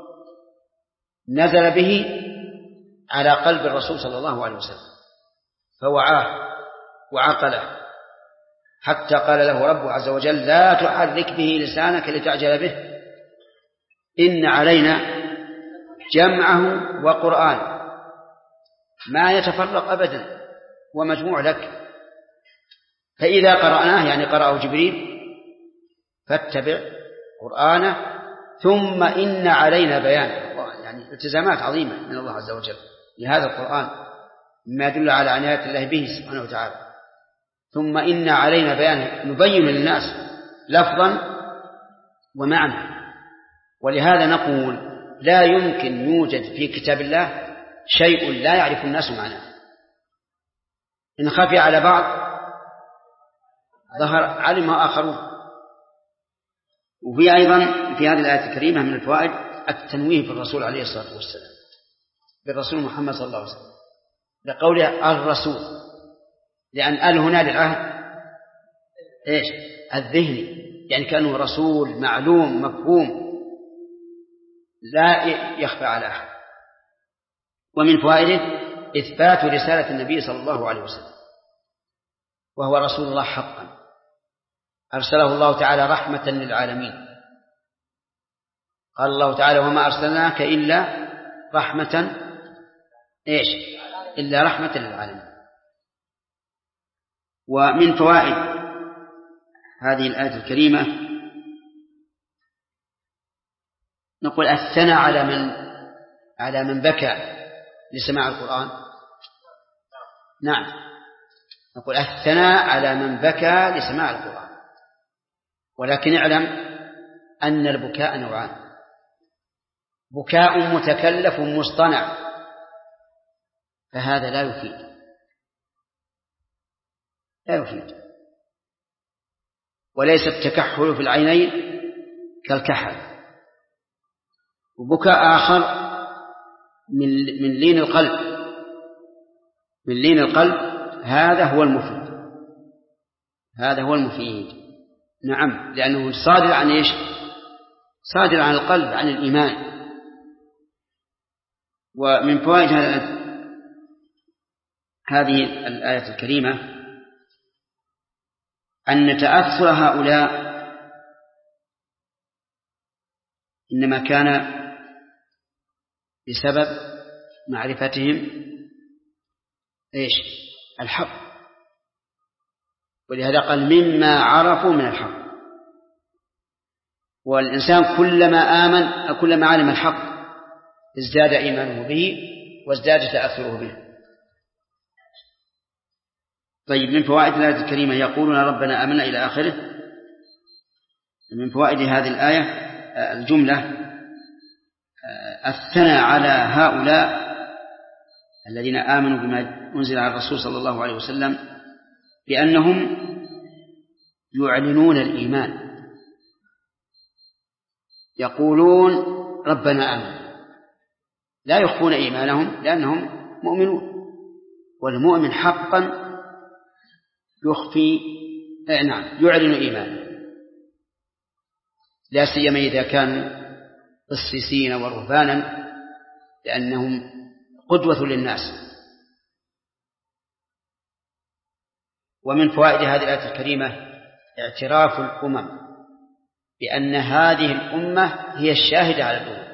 نزل به على قلب الرسول صلى الله عليه وسلم فوعاه وعقله، حتى قال له ربه عز وجل لا تحرك به لسانك لتعجل به إن علينا جمعه وقرآن ما يتفرق أبدا ومجموع لك. فإذا قرأناه يعني قرأه جبريل فاتبع قرآنه ثم إن علينا بيانه، يعني التزامات عظيمة من الله عز وجل لهذا القرآن مما يدل على عناية الله به سبحانه وتعالى. ثم إن علينا بيانه نبين للناس لفظا ومعنى. ولهذا نقول لا يمكن يوجد في كتاب الله شيء لا يعرف الناس معناه، إن خفي على بعض ظهر علمه آخرون. وفي أيضا في هذه الآية الكريمة من الفوائد التنويه في الرسول عليه الصلاة والسلام، بالرسول محمد صلى الله عليه وسلم لقوله الرسول، لأن هنا للعهد إيش؟ الذهني، يعني كأنه رسول معلوم مفهوم لا يخفى على أحد. ومن فوائده إثبات رسالة النبي صلى الله عليه وسلم، وهو رسول الله حقا، أرسله الله تعالى رحمة للعالمين. قال الله تعالى وما أرسلناك إلا رحمة إيش؟ إلا رحمة للعالمين. ومن فوائد هذه الآية الكريمة نقول الثناء على من بكى لسماع القرآن. نعم، نقول الثناء على من بكى لسماع القرآن، ولكن اعلم أن البكاء نوعان: بكاء متكلف مصطنع، فهذا لا يفيد، وليس التكحل في العينين كالكحل. وبكاء آخر من لين القلب، هذا هو المفيد. نعم، لأنه صادر عن إيش؟ صادر عن القلب، عن الإيمان. ومن فوائد هذه الآية الكريمة أن تأثر هؤلاء إنما كان بسبب معرفتهم إيش؟ الحق، ولهذا قال مما عرفوا من الحق. والإنسان كلما علم الحق ازداد إيمانه به وازداد تأثره به. طيب، من فوائد الآية الكريمة يقولون ربنا آمنا إلى آخره. من فوائد هذه الآية الجملة الثناء على هؤلاء الذين آمنوا بما أنزل على الرسول صلى الله عليه وسلم بأنهم يعلنون الإيمان، يقولون ربنا آمنا، لا يخفون إيمانهم لأنهم مؤمنون. والمؤمن حقا يعلن إيمانه، لا سيما إذا كانوا قسيسين ورهبانا، لأنهم قدوة للناس. ومن فوائد هذه الآية الكريمة اعتراف الأمم بأن هذه الأمة هي الشاهدة على الأمم،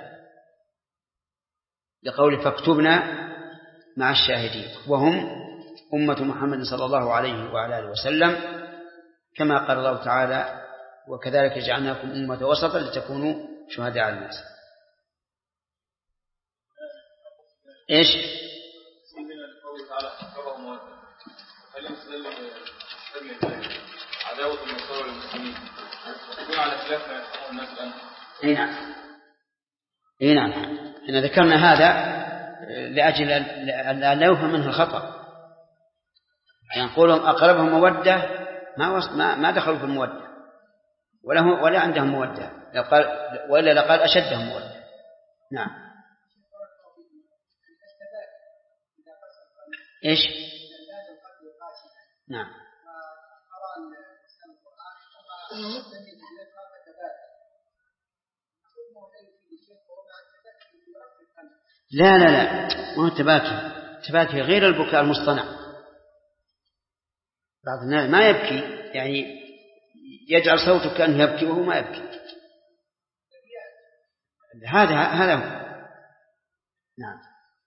لقول فاكتبنا مع الشاهدين، وهم أمة محمد صلى الله عليه وعلى آله وسلم، كما قال الله تعالى وكذلك جعلناكم أمة وسطا لتكونوا شهداء على الناس. إيش؟
هل يستدل عداوة النصارى للمسلمين تكون على خلاف ما يفهمه الناس الآن؟
إيه نعم، إحنا ذكرنا هذا لأجل أن لا يفهم منه الخطأ. يعني نقولهم أقربهم مودة ما دخلوا في المودة ولا عندهم مودة، وإلا لقال أشدهم مودة. نعم. إيش؟ نعم. لا ما هو تباكي غير البكاء المصطنع. بعض الناس ما يبكي، يعني يجعل صوته كأنه يبكي وهو ما يبكي. هذا هو. نعم.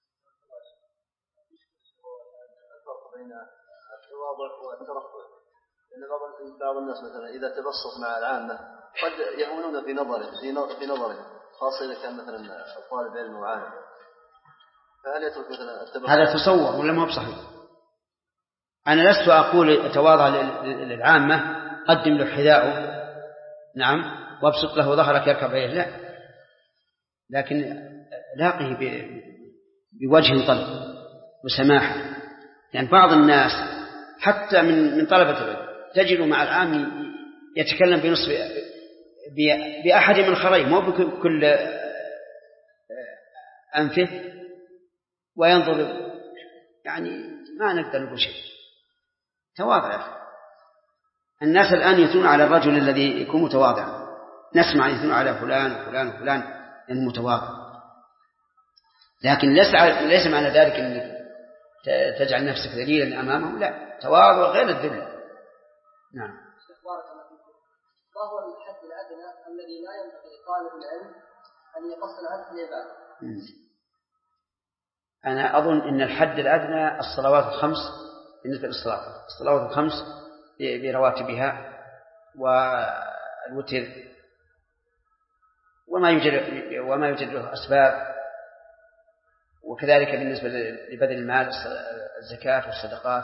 بين التواضع والترفع، لأن بعض الناس مثلا إذا تبسط مع العامة قد يهونون في نظره خاصة إذا كان مثلا الطالب علم وعالم، فهل يترك مثلا التبسط؟
هذا تصور ولا ما بصحيح؟ أنا لست أقول تواضع للعامة قدم له حذاءه، نعم، وابسط له ظهرك يركب عليه، لا، لكن لاقه بوجه طلق وسماحة. يعني بعض الناس حتى من طلبة العلم تجد مع العام يتكلم بنصف بأحد من خريه، مو بكل أنفه، وينظر، يعني ما نقدر نقول شيء. تواضع يا أخي. الناس الآن يثنون على الرجل الذي يكون متواضعا، نسمع يثنون على فلان وفلان وفلان لأنه متواضع، لكن ليس معنى ذلك أنك تجعل نفسك ذليلا أمامه، لا، تواضع غير الذل. نعم.
ما هو الحد الأدنى الذي لا ينبغي لطالب العلم أن يقصر عنه في العبادة؟
أنا أظن أن الحد الأدنى الصلوات الخمس، بالنسبة للصلاة الصلوات الخمس برواتبها والوتر وما يوجد له أسباب، وكذلك بالنسبة لبذل المال، الزكاة والصدقات.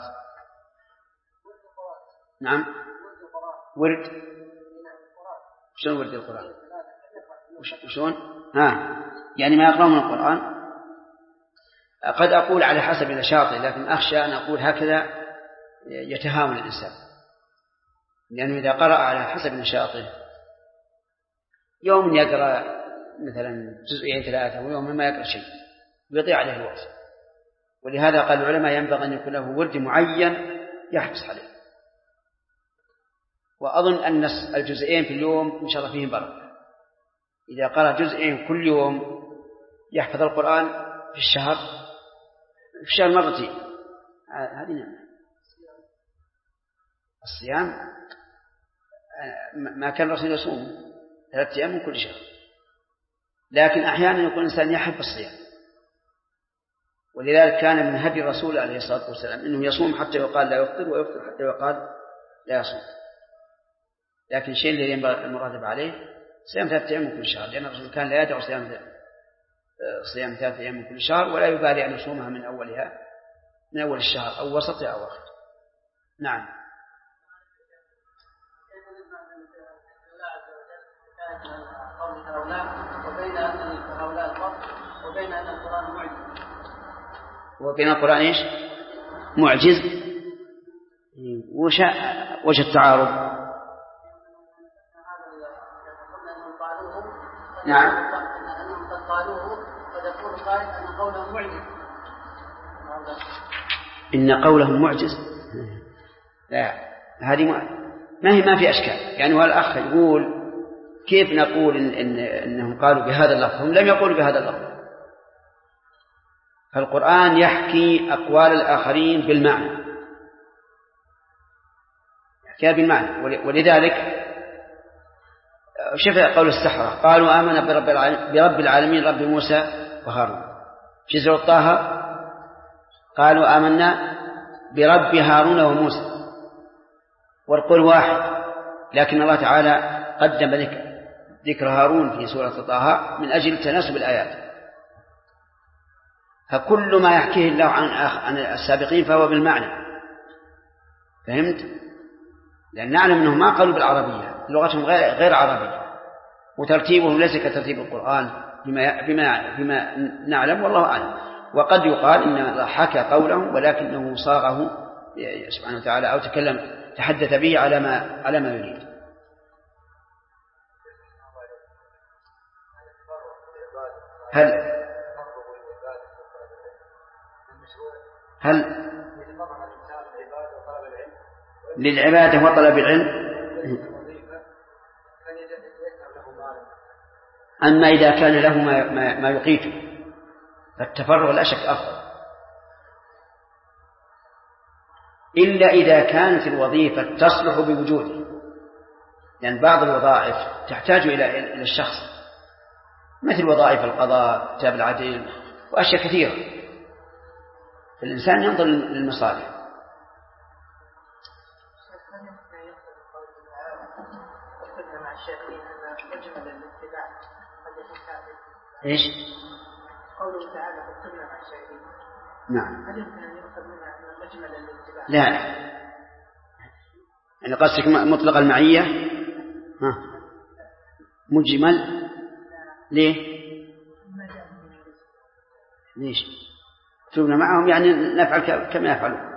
نعم. ورد. شلون ورد القرآن؟ وشون؟ يعني ما يقرأون القرآن. قد أقول على حسب نشاطه، لكن أخشى أن أقول هكذا يتهاون الإنسان، لأنه إذا قرأ على حسب نشاطه يوم يقرأ مثلا جزئين 3 ويوم ما يقرأ شيء يضيع عليه الوقت. ولهذا قال العلماء ينبغي أن يكون له ورد معين يحرص عليه. وأظن أن الجزئين في اليوم إن شاء الله فيهم بركة. إذا قرأ جزئين كل يوم يحفظ القرآن في الشهر مرتين، هذه نعمة. الصيام ما كان الرسول يصوم 3 أيام من كل شهر، لكن أحيانا يكون الإنسان يحب الصيام، ولذلك كان من هدي الرسول عليه الصلاة والسلام أنه يصوم حتى يقال لا يفطر، ويفطر حتى يقال لا يصوم. لكن الشيء الذي ينبغي المراتب عليه صيام 3 أيام من كل شهر، لأن الرسول كان لا يدع صيام 3 أيام من كل شهر، ولا يبالي أن يصومها من أول الشهر أو وسطه أو آخره. نعم. وبين القرآن إيش؟ معجز. وش التعارض؟ نعم.
أنهم قد قالوه قد يقول قائل أن قولهم معجز.
إن قولهم معجز. لا، هذه ما في أشكال. يعني والأخ يقول كيف نقول إنهم قالوا بهذا اللفظ؟ هم لم يقولوا بهذا اللفظ. فالقرآن يحكي أقوال الآخرين بالمعنى، يحكيها بالمعنى. ولذلك شوف قول السحرة، قالوا آمنا برب العالمين رب موسى وهارون. في سورة طه قالوا آمنا برب هارون وموسى، والقول واحد، لكن الله تعالى قدم ذكر هارون في سورة طه من أجل تناسب الآيات. فكل ما يحكيه الله عن السابقين فهو بالمعنى. فهمت؟ لأن نعلم أنهم ما قالوا بالعربية، لغتهم غير عربية، وترتيبهم ليس كترتيب القرآن بما نعلم، والله أعلم. وقد يقال إن الله حكى قولهم ولكنه صاغه سبحانه وتعالى أو تحدث به على ما يريد. هل للعبادة وطلب العلم؟ أما إذا كان له ما يقيته فالتفرغ لا شك أفضل، إلا إذا كانت الوظيفة تصلح بوجوده. لأن بعض الوظائف تحتاج إلى الشخص، مثل وظائف القضاء، كتاب العدل، وأشياء كثيرة، فالإنسان ينظر للمصالح. إيش؟
قوله تعالى فاكتبنا مع الشاهدين.
نعم.
هل يمكن أن يؤخذ منها أن مجمل الاتباع؟
لا، يعني قصدك مطلق المعية؟ مجمل. ليه؟ ليش؟ اكتبنا معهم يعني نفعل كما يفعلون.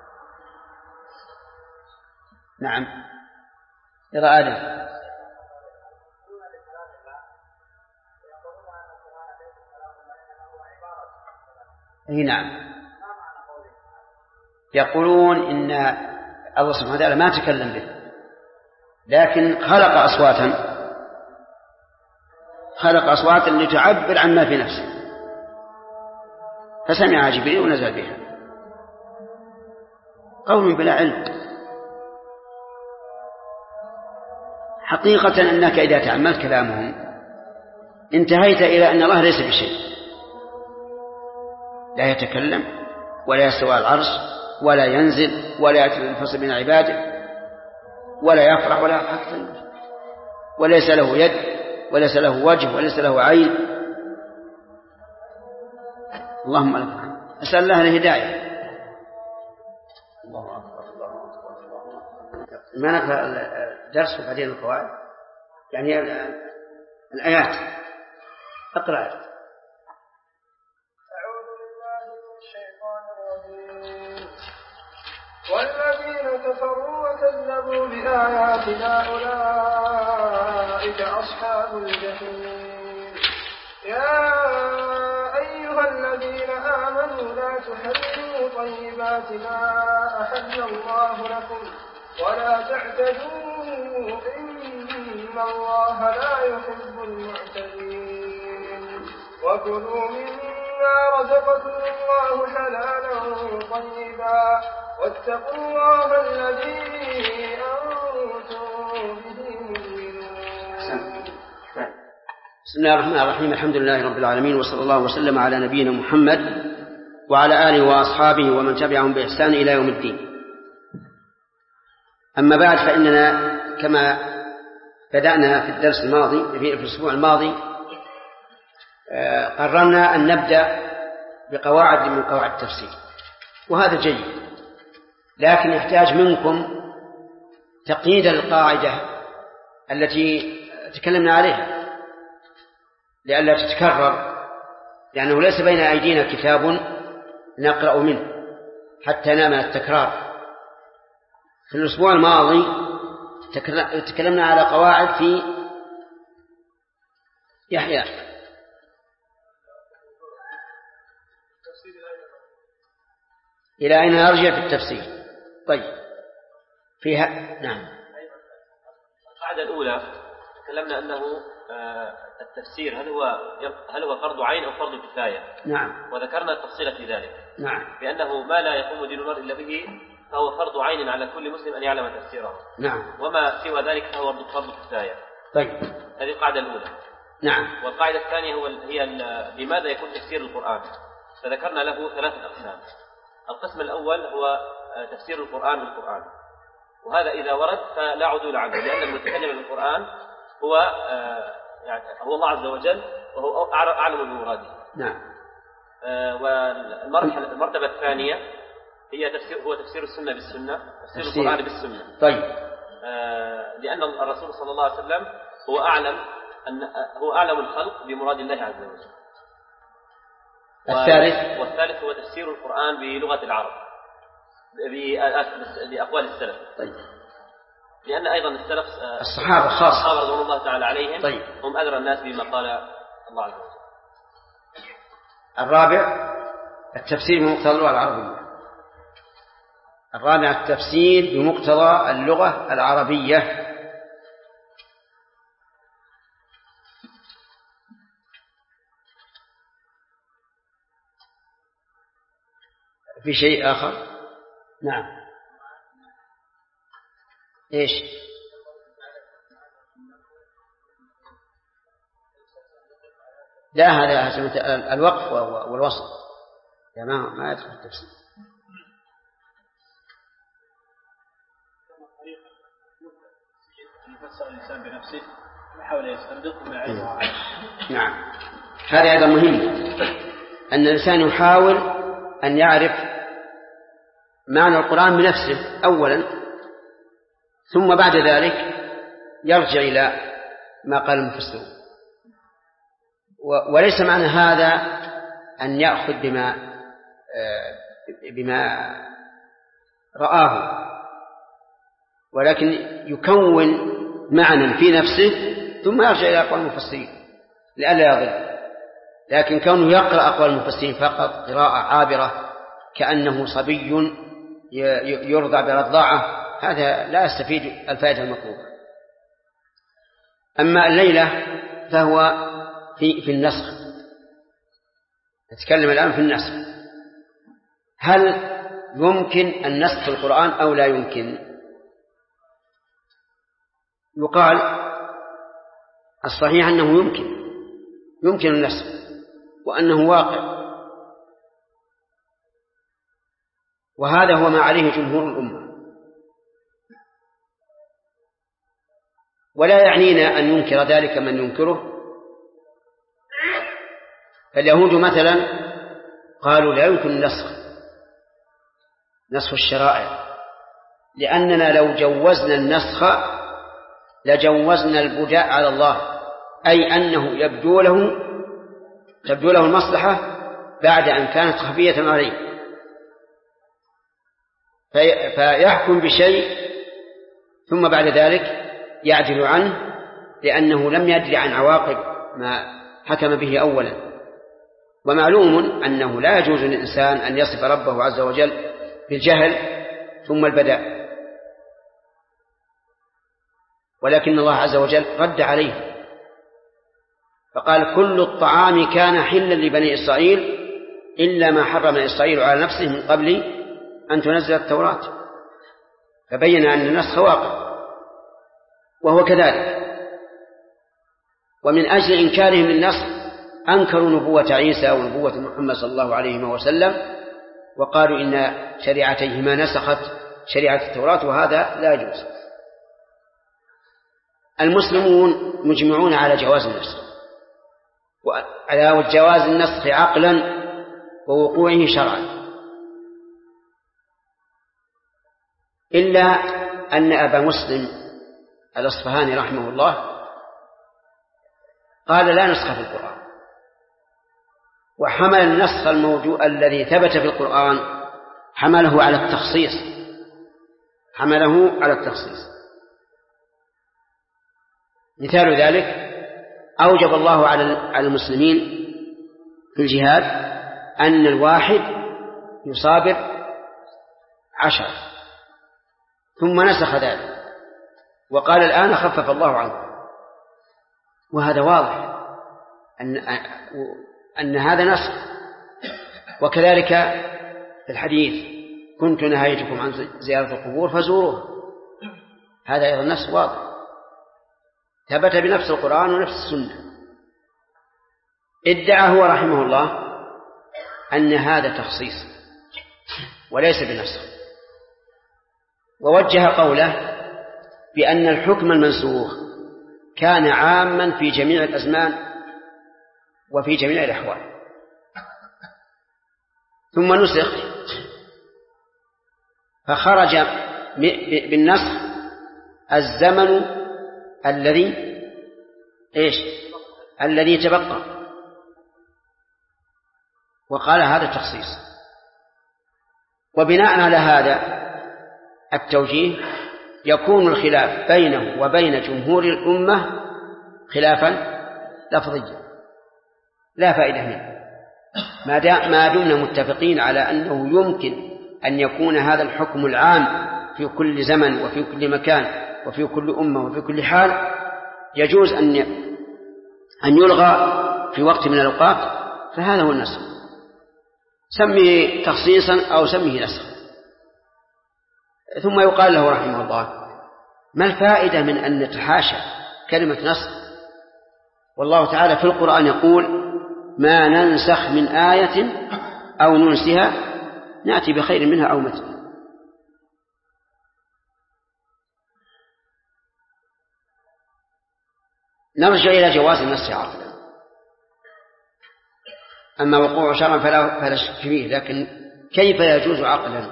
نعم. يرى آدم. أي نعم. يقولون إن الله سبحانه وتعالى ما تكلم به، لكن خلق أصواتا لتعبر عما في نفسه، فسمع جبريل ونزل بها. قول بلا علم. حقيقة أنك إذا تأملت كلامهم انتهيت إلى أن الله ليس بشيء، لا يتكلم ولا يستوى على العرش ولا ينزل ولا يأتي الفصل بين عباده ولا يفرح ولا يضحك، وليس له يد وليس له وجه وليس له عين. اللهم لك الحمد. أسأل الله الهداية. الله أكبر الله أكبر. ما نقرأ الدرس وبعدين القواعد، يعني الآيات. اقرأ.
أعوذ بالله من الشيطان الرجيم. والذين كفروا وكذبوا بآياتنا أولئك أصحاب الجحيم. يا أيها الذين آمنوا لا تحرموا طيبات ما أحل الله لكم ولا تعتدوا إن الله لا يحب المعتدين. وكلوا مما رزقكم الله حلالا طيبا واتقوا الله الذي أنتم به مؤمنون.
بسم الله الرحمن الرحيم. الحمد لله رب العالمين، وصلى الله وسلم على نبينا محمد وعلى آله وأصحابه ومن تبعهم بإحسان إلى يوم الدين. أما بعد، فإننا كما بدأنا في الدرس الماضي في الأسبوع الماضي قررنا أن نبدأ بقواعد من قواعد التفسير، وهذا جيد، لكن يحتاج منكم تقييد القاعدة التي تكلمنا عليها لئلا تتكرر، لأنه ليس بين أيدينا كتاب نقرأ منه حتى نامن التكرار. في الأسبوع الماضي تكلمنا على قواعد في يحيى إلى أين نرجع في التفسير. طيب فيها نعم.
القاعدة الأولى تكلمنا أنه التفسير هل هو فرض عين أو فرض كفاية.
نعم.
وذكرنا التفصيل في ذلك.
نعم.
بأنه ما لا يقوم دين المرء إلا به فهو فرض عين على كل مسلم أن يعلم تفسيره.
نعم.
وما سوى ذلك فهو فرض كفاية.
طيب
هذه القاعدة الأولى.
نعم.
والقاعدة الثانية هي لماذا يكون تفسير القرآن، فذكرنا له 3 أقسام. القسم الأول هو تفسير القرآن بالقرآن، وهذا إذا ورد فلا عدول عنه، لأن المتكلم بالقرآن هو الله عز وجل وهو أعلم بمراده.
نعم.
والمرتبة الثانية هي هو تفسير السنة بالسنة، تفسير القرآن بالسنة.
طيب.
لأن الرسول صلى الله عليه وسلم هو أعلم الخلق بمراد الله عز وجل. والثالث هو تفسير القرآن بلغة العرب بأقوال السلف.
طيب.
لأن أيضا السلف
الصحابة خاصة
الصحابة رضوان الله تعالى عليهم.
طيب.
هم أدرى الناس بما قال الله عز وجل.
الرابع التفسير بمقتضى اللغة العربية. الرابع التفسير بمقتضى اللغة العربية. في شيء آخر؟ نعم. إيش؟ لا، هذا الوقف والوصل، لا ما يدخل التفسير.
يفسر الإنسان بنفسه ويحاول يستنبط من علمه.
نعم. هذا أيضا مهم، أن الإنسان يحاول أن يعرف معنى القرآن بنفسه أولا، ثم بعد ذلك يرجع إلى ما قال المفسرون. وليس معنى هذا أن يأخذ بما رآه، ولكن يكون معنى في نفسه ثم يرجع إلى أقوال المفسرين لئلا يضل. لكن كونه يقرأ أقوال المفسرين فقط قراءة عابرة كأنه صبي يرضع برضاعة، هذا لا يستفيد الفائدة المطلوبة. أما الليلة فهو في النسخ، نتكلم الآن في النسخ. هل يمكن النسخ في القرآن أو لا يمكن؟ يقال الصحيح أنه يمكن النسخ وأنه واقع، وهذا هو ما عليه جمهور الأمة. ولا يعنينا أن ينكر ذلك من ينكره. فاليهود مثلا قالوا لا يمكن نسخ الشرائع، لأننا لو جوزنا النسخ لجوزنا البداء على الله، أي أنه تبدو له المصلحة بعد أن كانت خفية عليه، فيحكم بشيء ثم بعد ذلك يعدل عنه لأنه لم يدري عن عواقب ما حكم به أولا. ومعلوم أنه لا يجوز للإنسان أن يصف ربه عز وجل بالجهل ثم البداء، ولكن الله عز وجل رد عليه فقال كل الطعام كان حلا لبني إسرائيل إلا ما حرم إسرائيل على نفسه من قبل أن تنزل التوراة، فبين أن النسخ واقع وهو كذلك. ومن أجل إنكارهم للنسخ أنكروا نبوة عيسى ونبوة محمد صلى الله عليه وسلم، وقالوا إن شريعتيهما نسخت شريعة التوراة، وهذا لا يجوز. المسلمون مجمعون على جواز النسخ، وعلى جواز النسخ عقلا ووقوعه شرعا، إلا أن أبا مسلم الأصفهاني رحمه الله قال لا نسخ في القرآن، وحمل النسخ الموجود الذي ثبت في القرآن حمله على التخصيص. مثال ذلك أوجب الله على المسلمين في الجهاد أن الواحد يصابر 10، ثم نسخ ذلك وقال الآن خفف الله عنه، وهذا واضح أن هذا نسخ. وكذلك في الحديث كنت نهيتكم عن زيارة القبور فزوروها، هذا أيضا نسخ واضح ثبت بنفس القرآن ونفس السنة. ادعى هو رحمه الله أن هذا تخصيص وليس بنسخ، ووجه قوله بأن الحكم المنسوخ كان عاما في جميع الأزمان وفي جميع الأحوال، ثم نسخ فخرج بالنسخ الزمن الذي تبقى، وقال هذا تخصيص. وبناء على هذا التوجيه يكون الخلاف بينه وبين جمهور الأمة خلافا لفظيا لا فائدة منه، ما دمنا متفقين على أنه يمكن أن يكون هذا الحكم العام في كل زمن وفي كل مكان وفي كل أمة وفي كل حال، يجوز أن يلغى في وقت من الأوقات، فهذا هو النسخ. سميه تخصيصا أو سميه نسخ. ثم يقال له رحمه الله ما الفائدة من أن نتحاشى كلمة نسخ، والله تعالى في القرآن يقول ما ننسخ من آية أو ننسها نأتي بخير منها أو مثلها. نرجع إلى جواز النسخ عقلا، أما وقوع شرعا فلا شك فيه، لكن كيف يجوز عقلا؟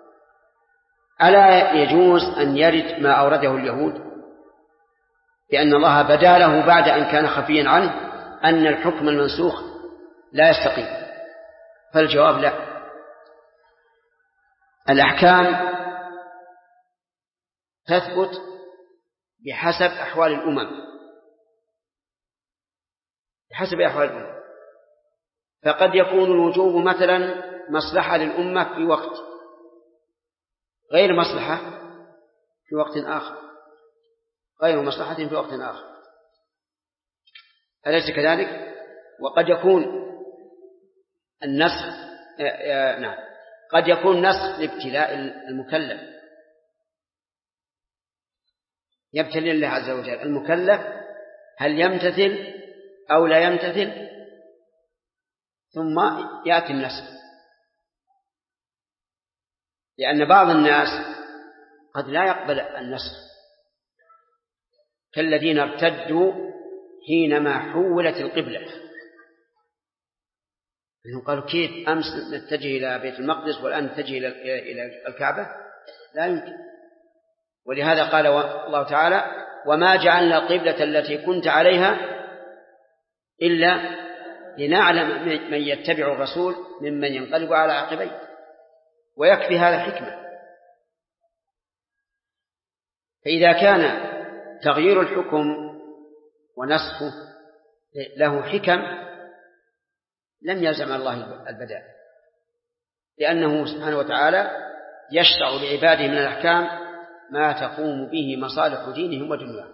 ألا يجوز أن يرد ما أورده اليهود بأن الله بدا له بعد أن كان خفيا عنه أن الحكم المنسوخ لا يستقيم؟ فالجواب لا. الأحكام تثبت بحسب أحوال الأمم، فقد يكون الوجوب مثلا مصلحة للأمة في وقت، غير مصلحة في وقت آخر، غير مصلحة في وقت آخر، أليس كذلك؟ وقد يكون النسخ نعم، قد يكون نسخ لابتلاء المكلف، يبتلي الله عز وجل المكلف هل يمتثل أو لا يمتثل، ثم يأتي النسخ، لأن بعض الناس قد لا يقبل النسخ، كالذين ارتدوا حينما حولت القبلة، إنهم قالوا كيف أمس نتجه إلى بيت المقدس والآن نتجه إلى الكعبة؟ لا يمكن. ولهذا قال الله تعالى: وما جعلنا القبلة التي كنت عليها إلا لنعلم من يتبع الرسول ممن ينقلب على عقبيه، ويكفي هذا حكمة. فإذا كان تغيير الحكم ونسخه له حكم لم يلزم الله البداء، لأنه سبحانه وتعالى يشرع لعباده من الأحكام ما تقوم به مصالح دينهم ودنياهم.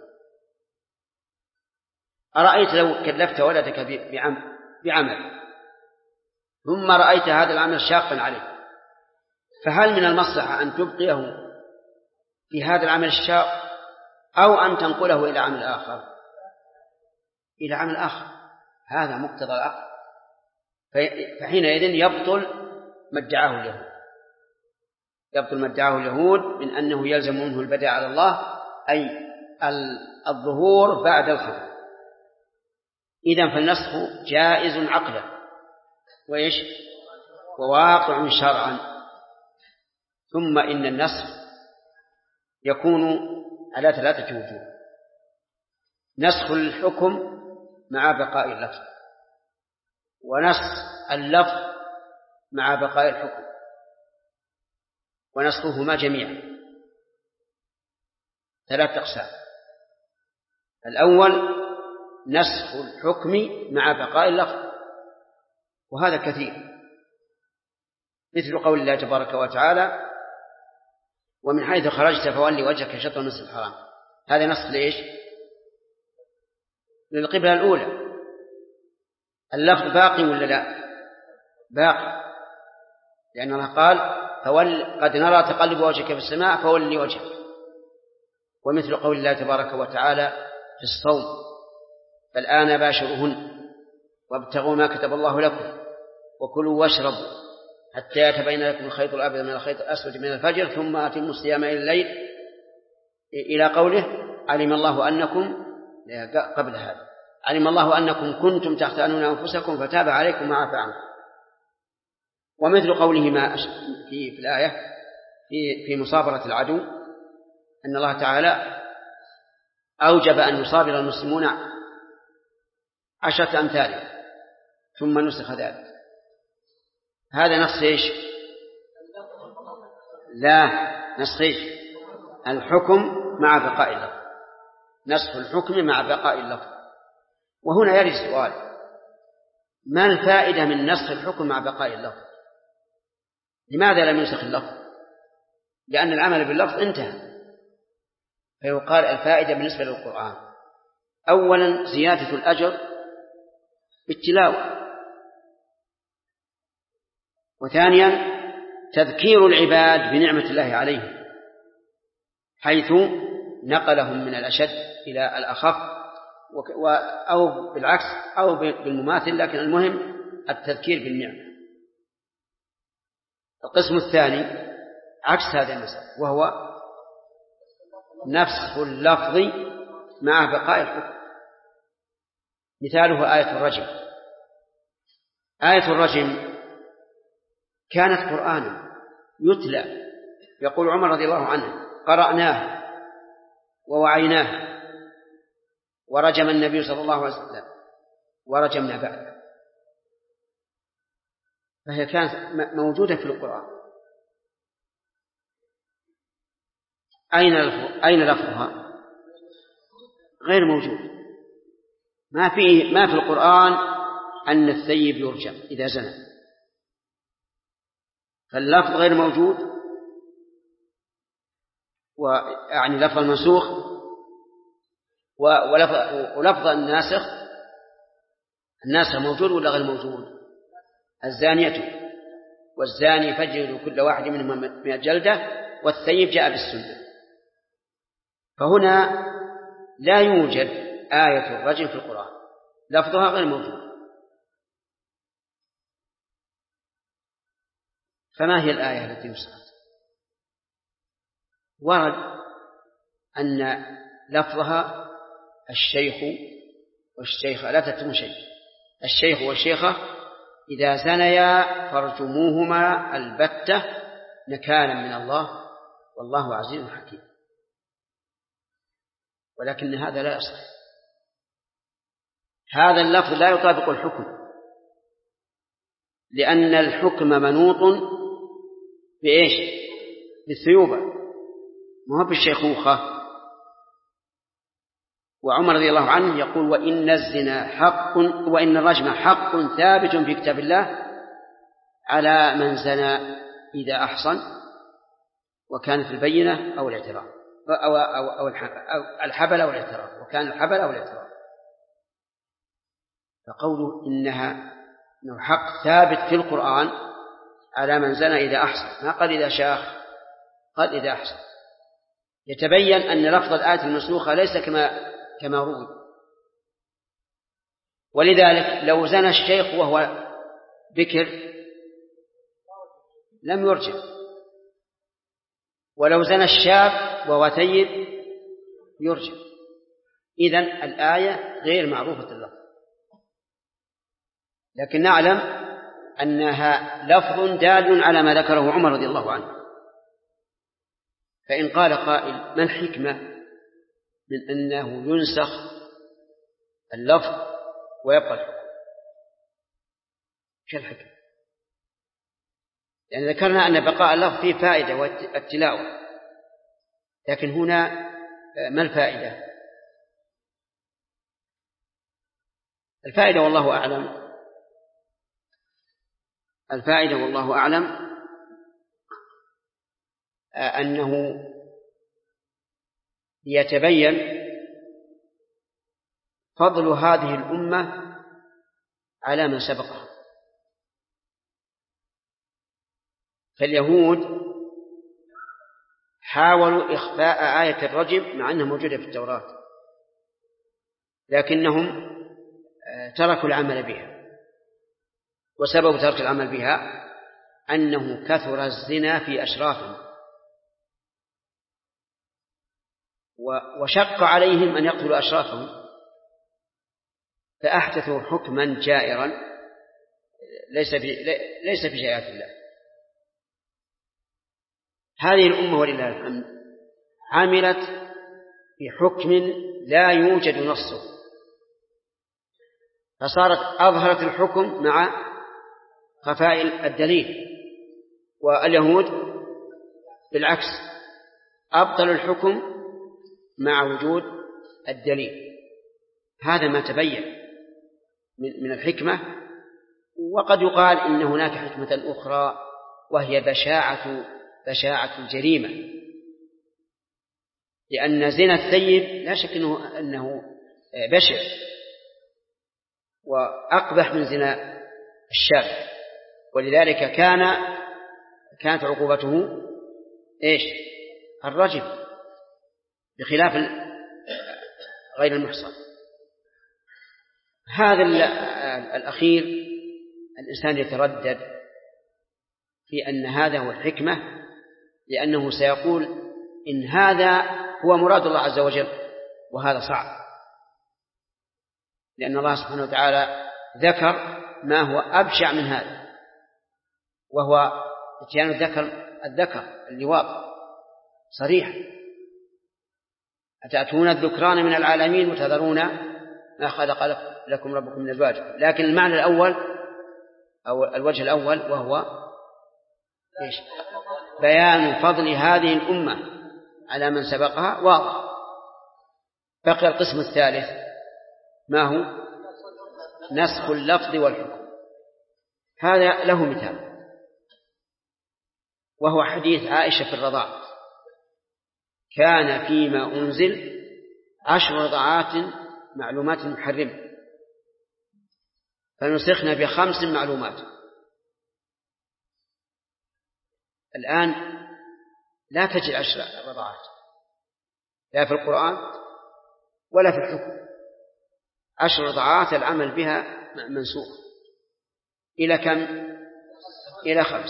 أرأيت لو كلفت ولدك بعمل ثم رأيت هذا العمل شاقا عليه، فهل من المصلحة أن تبقيه في هذا العمل الشاق أو أن تنقله إلى عمل آخر؟ إلى عمل آخر، هذا مقتضى العقل. فحينئذ يبطل ما ادعاه اليهود، يبطل ما ادعاه اليهود من أنه يلزم منه البداء على الله، أي الظهور بعد الخفاء. إذن فالنسخ جائز عقلا وإيش وواقع شرعا. ثم إن النسخ يكون على ثلاثة وجوه: نسخ الحكم مع بقاء اللفظ، ونسخ اللفظ مع بقاء الحكم، ونسخهما جميعا. ثلاث أقسام: الأول نسخ الحكم مع بقاء اللفظ، وهذا كثير، مثل قول الله تبارك وتعالى: ومن حيث خرجت فولي وجهك شطر المسجد الحرام. هذا نسخ ليش؟ للقبلة الأولى. اللفظ باقي ولا لا؟ باقي، لأن الله قال: قد نرى تقلب وجهك في السماء فولي وجهك. ومثل قول الله تبارك وتعالى في الصوم: فالآن باشرهن وابتغوا ما كتب الله لكم وكلوا واشربوا حتى يتبين لكم الخيط الأبيض من الخيط الأسود من الفجر ثم أتموا الصيام إلى الليل، إلى قوله: علم الله أنكم، قبل هذا: علم الله أنكم كنتم تختانون أنفسكم فتاب عليكم وعفى عنكم. ومثل قوله ما في الآية في مصابرة العدو، أن الله تعالى أوجب أن يصابر المسلمون 10 أمثاله ثم نسخ ذلك. هذا نسخ إيش؟ لا، نسخ إيش؟ الحكم مع بقاء اللفظ، نسخ الحكم مع بقاء اللفظ. وهنا يرد السؤال: ما الفائدة من نسخ الحكم مع بقاء اللفظ؟ لماذا لم ينسخ اللفظ؟ لأن العمل باللفظ انتهى. فيقال الفائدة بالنسبة للقرآن: أولا زيادة الأجر بالتلاوة، وثانيا تذكير العباد بنعمة الله عليهم، حيث نقلهم من الأشد إلى الأخف، أو بالعكس أو بالمماثل، لكن المهم التذكير بالنعمة. القسم الثاني عكس هذا المسألة، وهو نسخ اللفظ مع بقاء الحكم. مثاله آية الرجم. آية الرجم كانت قرآنا يتلى، يقول عمر رضي الله عنه: قرأناه ووعيناه ورجم النبي صلى الله عليه وسلم ورجمنا بعده. فهي كانت موجودة في القرآن. أين لفظها؟ غير موجود. ما في القرآن أن الثيب يرجم إذا زنى، فاللفظ غير موجود، ويعني لفظ المنسوخ ولفظ الناسخ موجود ولا غير موجود؟ الزانية والزاني فاجلدوا كل واحد منهم 100 جلدة، والثيب جاء بالسنة. فهنا لا يوجد آية الرجم في القرآن، لفظها غير موجود. فما هي الآية التي نسخت؟ ورد أن لفظها الشيخ والشيخة، لا تتم شيء، الشيخ والشيخة إذا زنيا فارجموهما البتة نكالا من الله والله عزيز حكيم. ولكن هذا لا يصح، هذا اللفظ لا يطابق الحكم، لأن الحكم منوط بإيش؟ بالثيوبة، ما هو بالشيخوخة. وعمر رضي الله عنه يقول: وإن الزنا حق وإن الرجم حق ثابت في كتاب الله على من زنى إذا أحصن وكانت البينة أو الاعتراف أو الحبل أو الاعتراف، وكان الحبل أو الاعتراف. فقوله إنه حق ثابت في القرآن على من زنى إذا أحصن، ما قال إذا شاخ، قال إذا أحصن. يتبين أن لفظ الآية المنسوخة ليس كما روي. ولذلك لو زنى الشيخ وهو بكر لم يرجم، ولو زنى الشاب وهو ثيب يرجم. إذن الآية غير معروفة اللفظ، لكن نعلم أنها لفظ دال على ما ذكره عمر رضي الله عنه. فإن قال قائل: ما الحكمة من أنه ينسخ اللفظ ويبقى الحكم؟ شو الحكمة؟ لأن ذكرنا أن بقاء اللفظ فيه فائدة والتلاوة، لكن هنا ما الفائدة؟ الفائدة والله أعلم، الفائدة والله أعلم أنه يتبين فضل هذه الأمة على من سبقها. فاليهود حاولوا إخفاء آية الرجم مع أنها موجودة في التوراة، لكنهم تركوا العمل بها، وسبب ترك العمل بها أنه كثر الزنا في أشرافهم، وشق عليهم أن يقتلوا أشرافهم، فأحدثوا حكما جائرا ليس في شريعة الله. هذه الأمة ولله الحمد عملت بحكم لا يوجد نصه، فصارت أظهرت الحكم مع خفاء الدليل، واليهود بالعكس أبطلوا الحكم مع وجود الدليل. هذا ما تبين من الحكمة. وقد يقال إن هناك حكمة أخرى وهي بشاعة الجريمة، لأن زنا الثيب لا شك أنه بشع وأقبح من زنا الشاب، ولذلك كانت عقوبته إيش؟ الرجم، بخلاف غير المحصن. هذا الأخير الإنسان يتردد في أن هذا هو الحكمة، لأنه سيقول إن هذا هو مراد الله عز وجل، وهذا صعب، لأن الله سبحانه وتعالى ذكر ما هو أبشع من هذا، وهو اتيان الذكر اللواط صريح: أتأتون الذكران من العالمين وتذرون ما خلق لكم ربكم من أزواج. لكن المعنى الأول أو الوجه الأول وهو إيش؟ بيان فضل هذه الأمة على من سبقها واضح. بقي القسم الثالث، ما هو؟ نسخ اللفظ والحكم. هذا له مثال، وهو حديث عائشة في الرضاع: كان فيما أنزل 10 رضعات معلومات محرمة فنسخنا ب5 معلومات. الآن لا تجد 10 رضعات لا في القرآن ولا في الحكم. 10 رضعات العمل بها منسوخ إلى كم؟ إلى 5.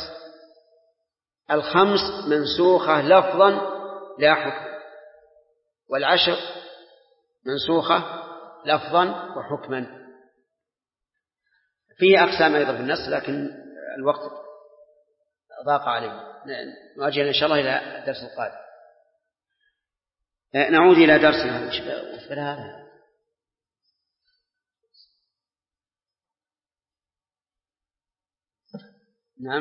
5 منسوخة لفظا لا حكم، 10 منسوخة لفظا وحكما. فيه أقسام أيضا في النص لكن الوقت ضاق عليه، نؤجل إن شاء الله إلى الدرس القادم. نعود إلى درسنا. وش هذا؟ نعم،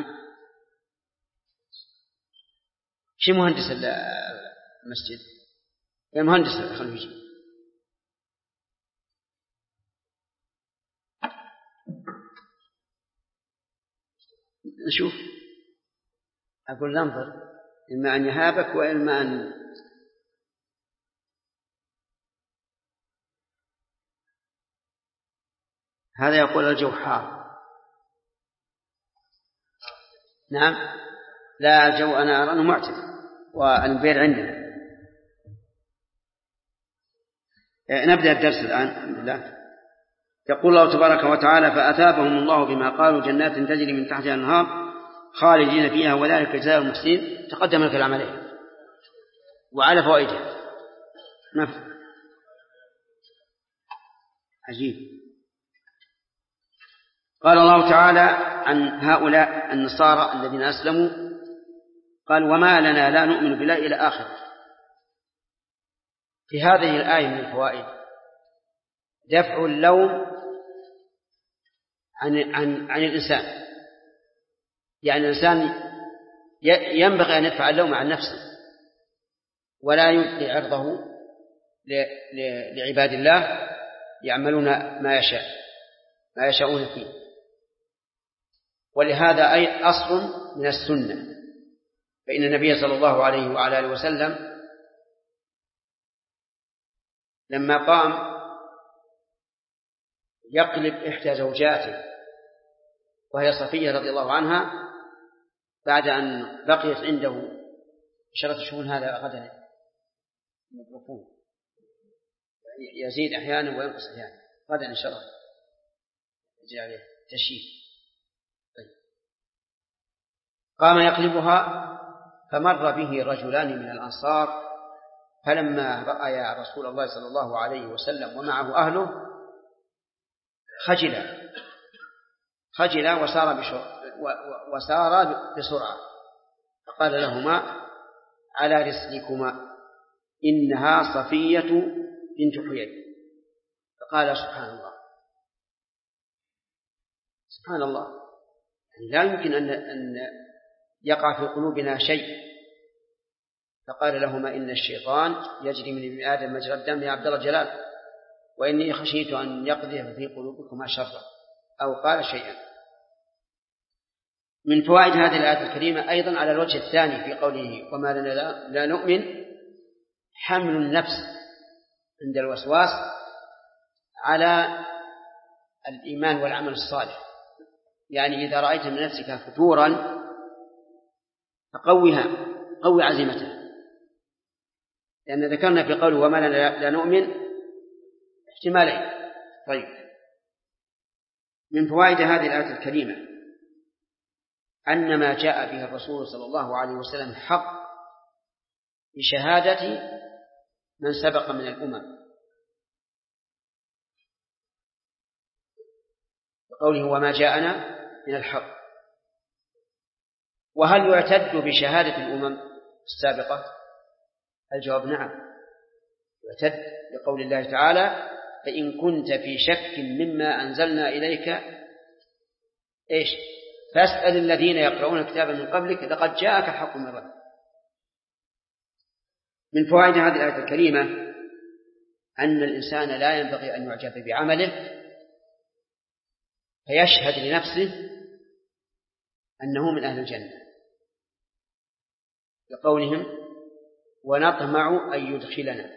شي مهندس المسجد؟ المهندس خلوه يجي. نشوف، أقول ننظر إما أن يهابك وإما أن هذا يقول الجو حار. نعم، لا الجو أنا أرى أنه معتدل والبير عندنا. نبدأ الدرس الآن. الحمد لله. يقول الله تبارك وتعالى: فأثابهم الله بما قالوا جنات تجري من تحتها الأنهار خالدين فيها وذلك جزاء المحسنين. تقدم الكلام عليه وعلى فوائده. عجيب. قال الله تعالى عن هؤلاء النصارى الذين أسلموا، قال: وما لنا لا نؤمن بالله إلى آخر. في هذه الآية من الفوائد دفع اللوم عن الإنسان. يعني الإنسان ينبغي أن يدفع اللوم عن نفسه ولا يلقي عرضه لعباد الله يعملون ما يشاءون فيه. ولهذا أي أصل من السنة، فإن النبي صلى الله عليه وعلى آله وسلم لما قام يقلب إحدى زوجاته وهي صفية رضي الله عنها بعد أن بقيت عنده شرط الشؤون، هذا غدا الميكروفون يزيد أحيانا وينقص أحيانا، غدا إن شاء الله يجي عليه تشييد. قام يقلبها فمر به رجلان من الأنصار، فلما رأى رسول الله صلى الله عليه وسلم ومعه أهله خجل وسار بسرعة، فقال لهما: على رسلكما إنها صفية بنت حيي. فقال: سبحان الله، يعني لا يمكن أن يقع في قلوبنا شيء. فقال لهما: إن الشيطان يجري من ابن آدم مجرى الدم يا عبد الله جلال، وإني خشيت أن يقذف في قلوبكما شرا، أو قال شيئا. من فوائد هذه الآية الكريمة أيضا على الوجه الثاني في قوله: وما لنا لا نؤمن، حمل النفس عند الوسواس على الإيمان والعمل الصالح. يعني إذا رأيت من نفسك فتورا فقوها، قوي عزيمتها، لأن ذكرنا في قوله: وما لنا لا نؤمن احتمالين. طيب، من فوائد هذه الآية الكريمة أن ما جاء به الرسول صلى الله عليه وسلم حق بشهادة من سبق من الأمم، بقوله: وما جاءنا من الحق. وهل يعتد بشهادة الأمم السابقة؟ الجواب: نعم، يعتد، لقول الله تعالى: فإن كنت في شك مما أنزلنا إليك فاسأل الذين يقرؤون الكتاب من قبلك لقد جاءك الحق من ربك. من فوائد هذه الآية الكريمة أن الإنسان لا ينبغي أن يعجب بعمله فيشهد لنفسه أنه من أهل الجنة، لقولهم ونطمع أن يدخلنا،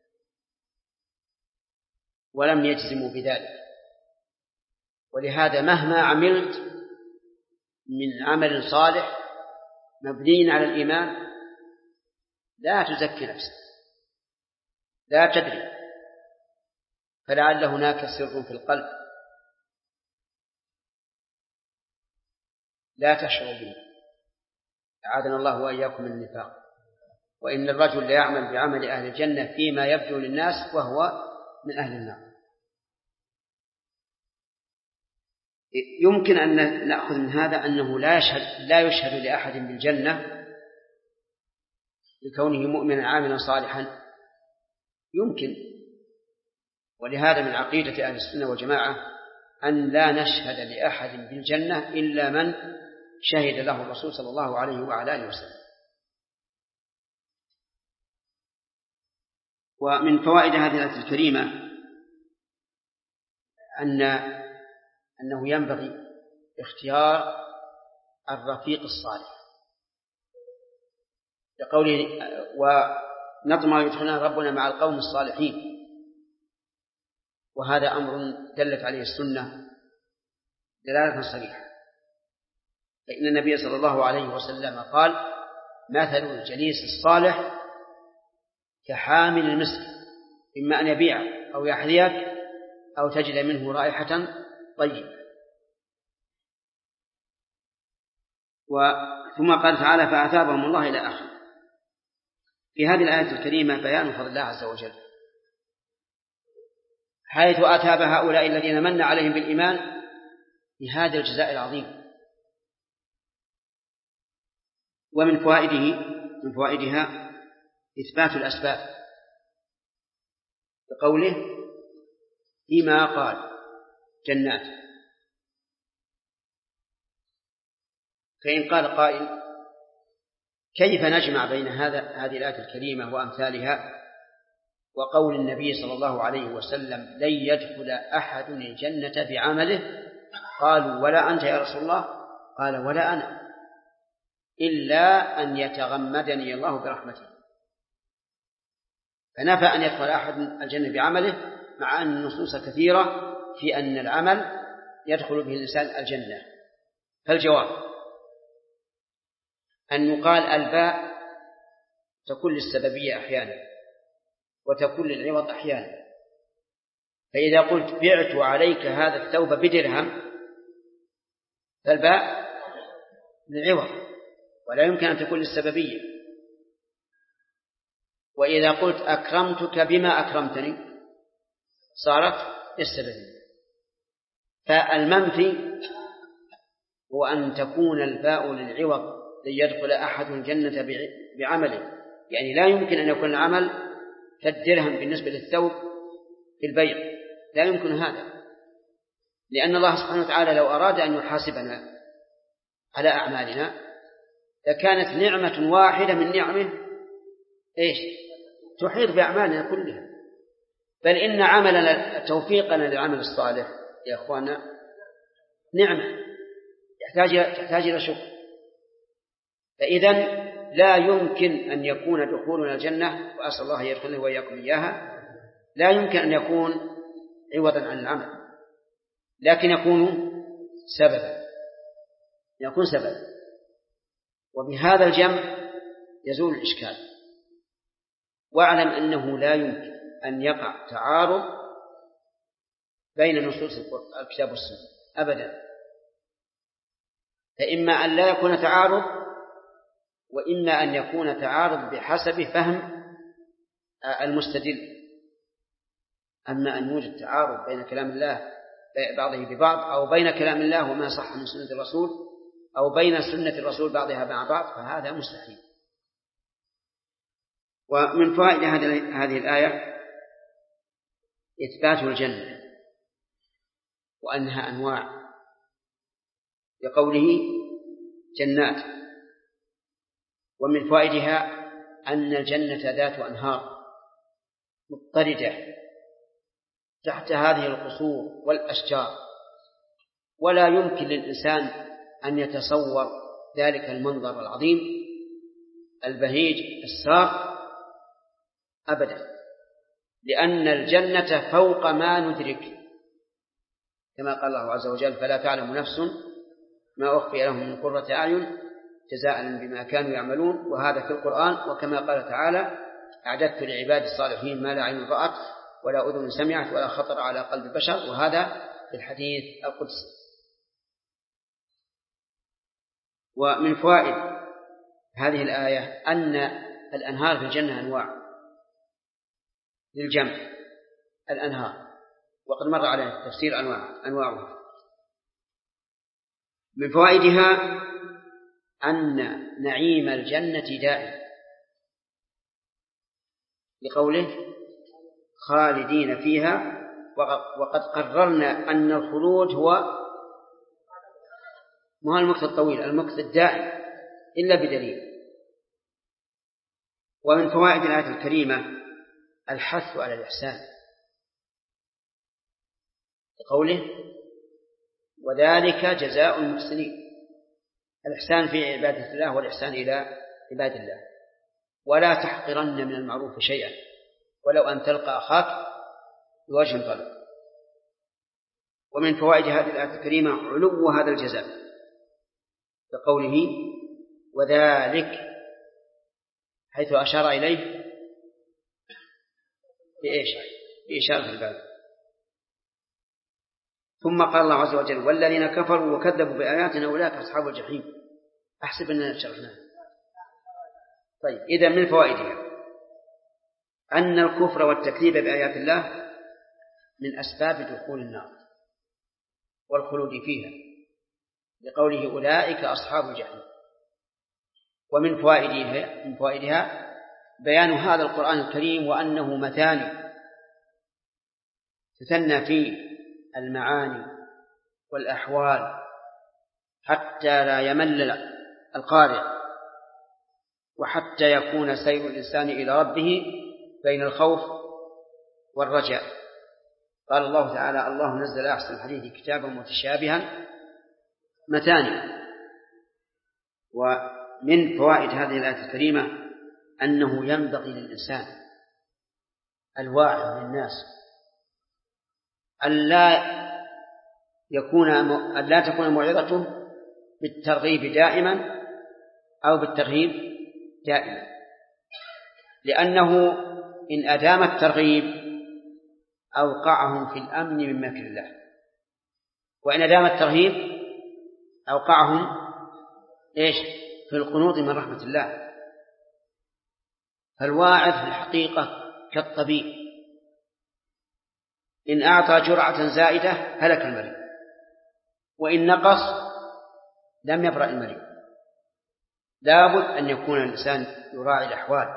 ولم يجزموا بذلك. ولهذا مهما عملت من عمل صالح مبني على الإيمان لا تزكي نفسك، لا تدري، فلعل هناك سر في القلب لا تشعر به، أعاذنا الله وإياكم من النفاق. وإن الرجل لا يعمل بعمل أهل الجنة فيما يبدو للناس وهو من أهل النار. يمكن أن نأخذ من هذا أنه لا يشهد لأحد بالجنة لكونه مؤمنا عاملا صالحا، يمكن. ولهذا من عقيدة أهل السنة والجماعة أن لا نشهد لأحد بالجنة إلا من شهد له الرسول صلى الله عليه وعلى آله وسلم. ومن فوائد هذه الآية الكريمة أنه ينبغي اختيار الرفيق الصالح، لقوله ونطمع يدخلنا ربنا مع القوم الصالحين، وهذا أمر دلت عليه السنة دلالة صريحة، فإن النبي صلى الله عليه وسلم قال مثل الجليس الصالح كحامل المسك، إما أن يبيع أو يحذيك أو تجد منه رائحة طيبة. ثم قال تعالى فأثابهم الله إلى آخره. في هذه الآية الكريمة بيان فضل الله عز وجل، حيث أثاب هؤلاء الذين من عليهم بالإيمان بهذا الجزاء العظيم. ومن فوائدها إثبات الأسباب، بقوله فيما قال جنات. فإن قال قائل كيف نجمع بين هذه الآية الكريمة وأمثالها وقول النبي صلى الله عليه وسلم لن يدخل أحد الجنة بعمله؟ قالوا ولا أنت يا رسول الله؟ قال ولا أنا، إلا أن يتغمدني الله برحمته. فنفى أن يدخل أحد الجنة بعمله، مع أن النصوص كثيرة في أن العمل يدخل به الإنسان الجنة. فالجواب أن يقال الباء تكون للسببية أحيانا وتكون للعوض أحيانا. فإذا قلت بعت عليك هذا الثوب بدرهم فالباء للعوض ولا يمكن أن تكون للسببية. وإذا قلت أكرمتك بما أكرمتني صارت للسببية. فالمنفي هو أن تكون الباء للعوض ليدخل أحد الجنة بعمله، يعني لا يمكن أن يكون العمل كالدرهم بالنسبة للثوب في البيع، لا يمكن هذا، لأن الله سبحانه وتعالى لو أراد أن يحاسبنا على أعمالنا لكانت نعمة واحدة من نعمه تحيط بأعمالنا كلها. بل إن عملنا توفيقنا للعمل الصالح يا أخوانا نعمة تحتاج إلى شكر. فإذا لا يمكن أن يكون دخولنا الجنة، وأسأل الله يدخلنا وإياكم إياها، لا يمكن أن يكون عوضا عن العمل، لكن يكون سببا. وبهذا الجمع يزول الإشكال. واعلم أنه لا يمكن أن يقع تعارض بين نصوص الكتاب والسنة أبدا، فإما أن لا يكون تعارض وإما أن يكون تعارض بحسب فهم المستدل. أما أن يوجد تعارض بين كلام الله بعضه ببعض، أو بين كلام الله وما صح من سنة الرسول، أو بين سنة الرسول بعضها مع بعض، فهذا مستحيل. ومن فوائد هذه الآية إثبات الجنة وأنها أنواع، بقوله جنات. ومن فوائدها أن الجنة ذات أنهار مضطردة تحت هذه القصور والأشجار، ولا يمكن للإنسان أن يتصور ذلك المنظر العظيم البهيج السار أبدا، لأن الجنة فوق ما ندرك، كما قال الله عز وجل: فلا تعلم نفس ما أخفي لهم من قرة أعين جزاء بما كانوا يعملون. وهذا في القرآن. وكما قال تعالى: أعددت لعباد الصالحين ما لا عين رأت ولا أذن سمعت ولا خطر على قلب بشر. وهذا في الحديث القدسي. ومن فوائد هذه الآية أن الأنهار في الجنة أنواع للجمع، الأنهار، وقد مر علينا تفسير أنواعها. من فوائدها أن نعيم الجنة دائم، لقوله: خالدين فيها. وقد قررنا أن الخلود هو ما المكث الطويل، المكث الدائم إلا بدليل. ومن فوائد الآية الكريمة الحث على الإحسان، لقوله: وذلك جزاء المحسنين. الإحسان في عبادة الله والإحسان إلى عباد الله. ولا تحقرن من المعروف شيئا ولو أن تلقى أخاك بوجه طلق. ومن فوائد هذه الآية الكريمة علو هذا الجزاء، بقوله: وذلك، حيث أشار إليه بإيش؟ بإشارة الباب. ثم قال الله عز وجل: والذين كفروا وكذبوا بآياتنا أولئك أصحاب الجحيم. أحسب أننا شرحناه. طيب، إذا من فوائدها أن الكفر والتكذيب بآيات الله من أسباب دخول النار والخلود فيها، لقوله: أولئك أصحاب الجحيم. ومن فوائدها بيان هذا القرآن الكريم وأنه مثاني تثنى فيه المعاني والأحوال حتى لا يمل القارئ، وحتى يكون سير الإنسان إلى ربه بين الخوف والرجاء. قال الله تعالى: الله نزل أحسن الحديث كتابا متشابها مثاني. ومن فوائد هذه الآية الكريمة أنه ينبغي للإنسان الواعظ للناس أن لا تكون موعظته بالترغيب دائما أو بالترهيب دائما، لأنه إن أدام الترغيب أوقعهم في الأمن من مكر الله، وإن أدام الترهيب أوقعهم في القنوط من رحمة الله. فالواعظ في الحقيقة كالطبيب، إن أعطى جرعة زائدة هلك المريض، وإن نقص لم يبرأ المريض. لابد أن يكون الإنسان يراعي الأحوال،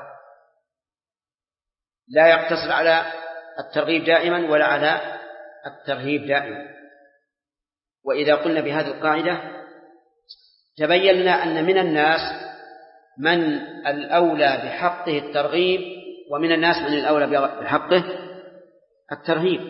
لا يقتصر على الترغيب دائما ولا على الترهيب دائما. وإذا قلنا بهذه القاعدة تبين لنا أن من الناس من الأولى بحقه الترغيب، ومن الناس من الأولى بحقه الترهيب.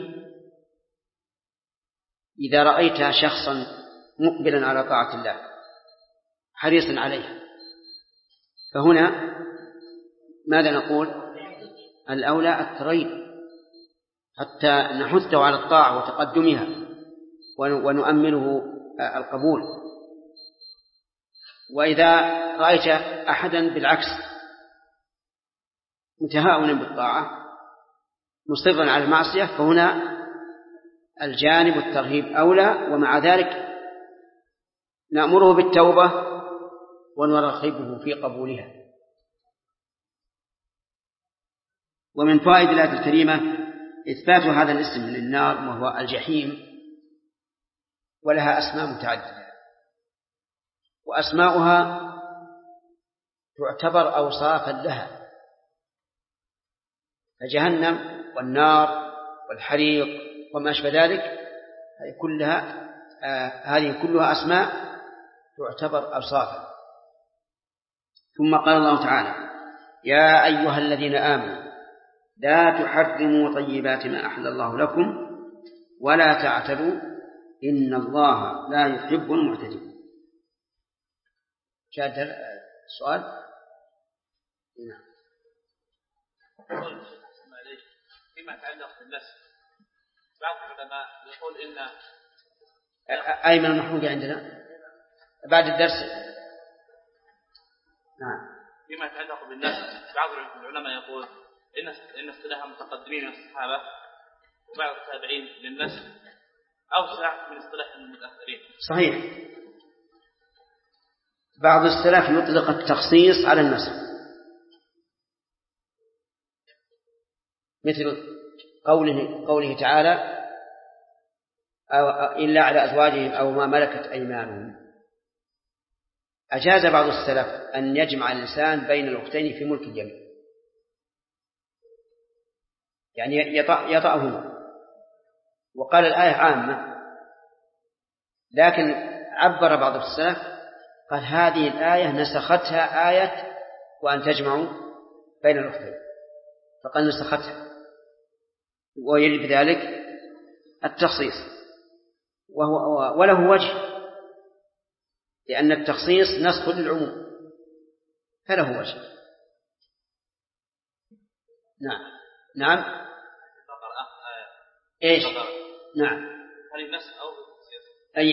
إذا رأيت شخصا مقبلا على طاعة الله حريصا عليها، فهنا ماذا نقول؟ الأولى الترغيب حتى نحثه على الطاعة وتقدمها ونؤمنه القبول. وإذا رأيت أحدا بالعكس متهاونا بالطاعة مصرا على المعصية، فهنا الجانب الترهيب أولى، ومع ذلك نأمره بالتوبة ونرغبه في قبولها. ومن فوائد الآية الكريمة إثبات هذا الاسم للنار وهو الجحيم، ولها أسماء متعددة، وأسماؤها تعتبر أوصافا لها. فجهنم والنار والحريق وما أشبه ذلك هذه كلها أسماء تعتبر أوصافا. ثم قال الله تعالى: يا أيها الذين آمنوا لا تحرموا طيبات ما أحل الله لكم ولا تعتدوا إن الله لا يحب المعتدين. شاهد السؤال؟ نعم.
فيما يتعلق بالنسل بعض العلماء يقول إن
أيمن المحمود عندنا بعد الدرس. نعم.
فيما يتعلق بالنسل بعض العلماء يقول إن اصطلاح المتقدمين من الصحابة وبعض التابعين للنسل أوسع من اصطلاح المتأخرين.
صحيح. بعض السلف يطلق التخصيص على النسل، مثل قوله تعالى إلا على أزواجهم أو ما ملكت أيمانهم. أجاز بعض السلف أن يجمع الإنسان بين الأختين في ملك الجميع، يعني يطأهما، وقال الآية عامة، لكن عبر بعض السلف قال هذه الآية نسختها آية وأن تجمعوا بين الأختين، فقال نسختها، ويجب بذلك التخصيص، وله وجه، لأن التخصيص نسخ للعموم فله وجه. نعم. إيش؟ نعم.
هل النسخ أو التخصيص؟
أي.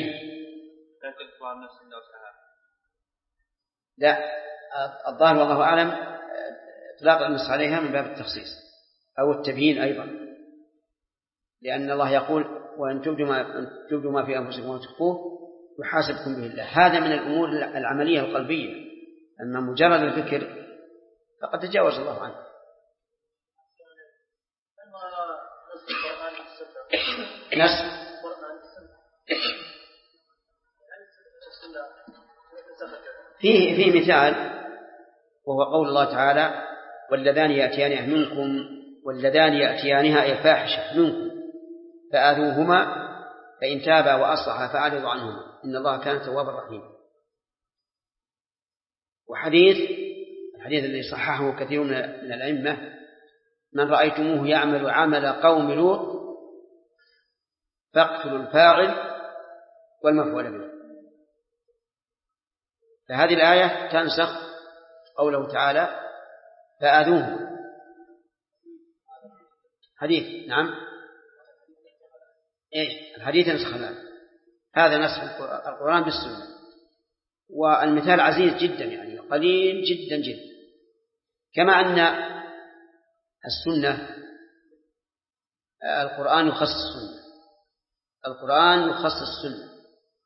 لا، الظاهر والله أعلم إطلاق النص عليها من باب التخصيص أو التبيين أيضا، لأن الله يقول وأن تبدوا ما في أنفسكم وتخفوه يحاسبكم به الله. هذا من الأمور العملية القلبية، أما مجرد الفكر فقد تجاوز الله عنه. نسخ فيه مثال، وهو قول الله تعالى واللذان يأتيانها الفاحشة منكم فآذوهما فإن تابا وأصلحا فأعرضوا عنهما إن الله كان توابا رحيما. الحديث الذي صححه كثير من الأئمة من رأيتموه يعمل عمل قوم لوط فاقتلوا الفاعل والمفعول به. فهذه الآية تنسخ قوله تعالى فآذوه. حديث نعم إيش الحديث نسخ الآية، هذا نسخ القرآن بالسنة. والمثال عزيز جدا، يعني قليل جدا جدا، كما أن السنة القرآن يخص السنة، القرآن يخص السنة،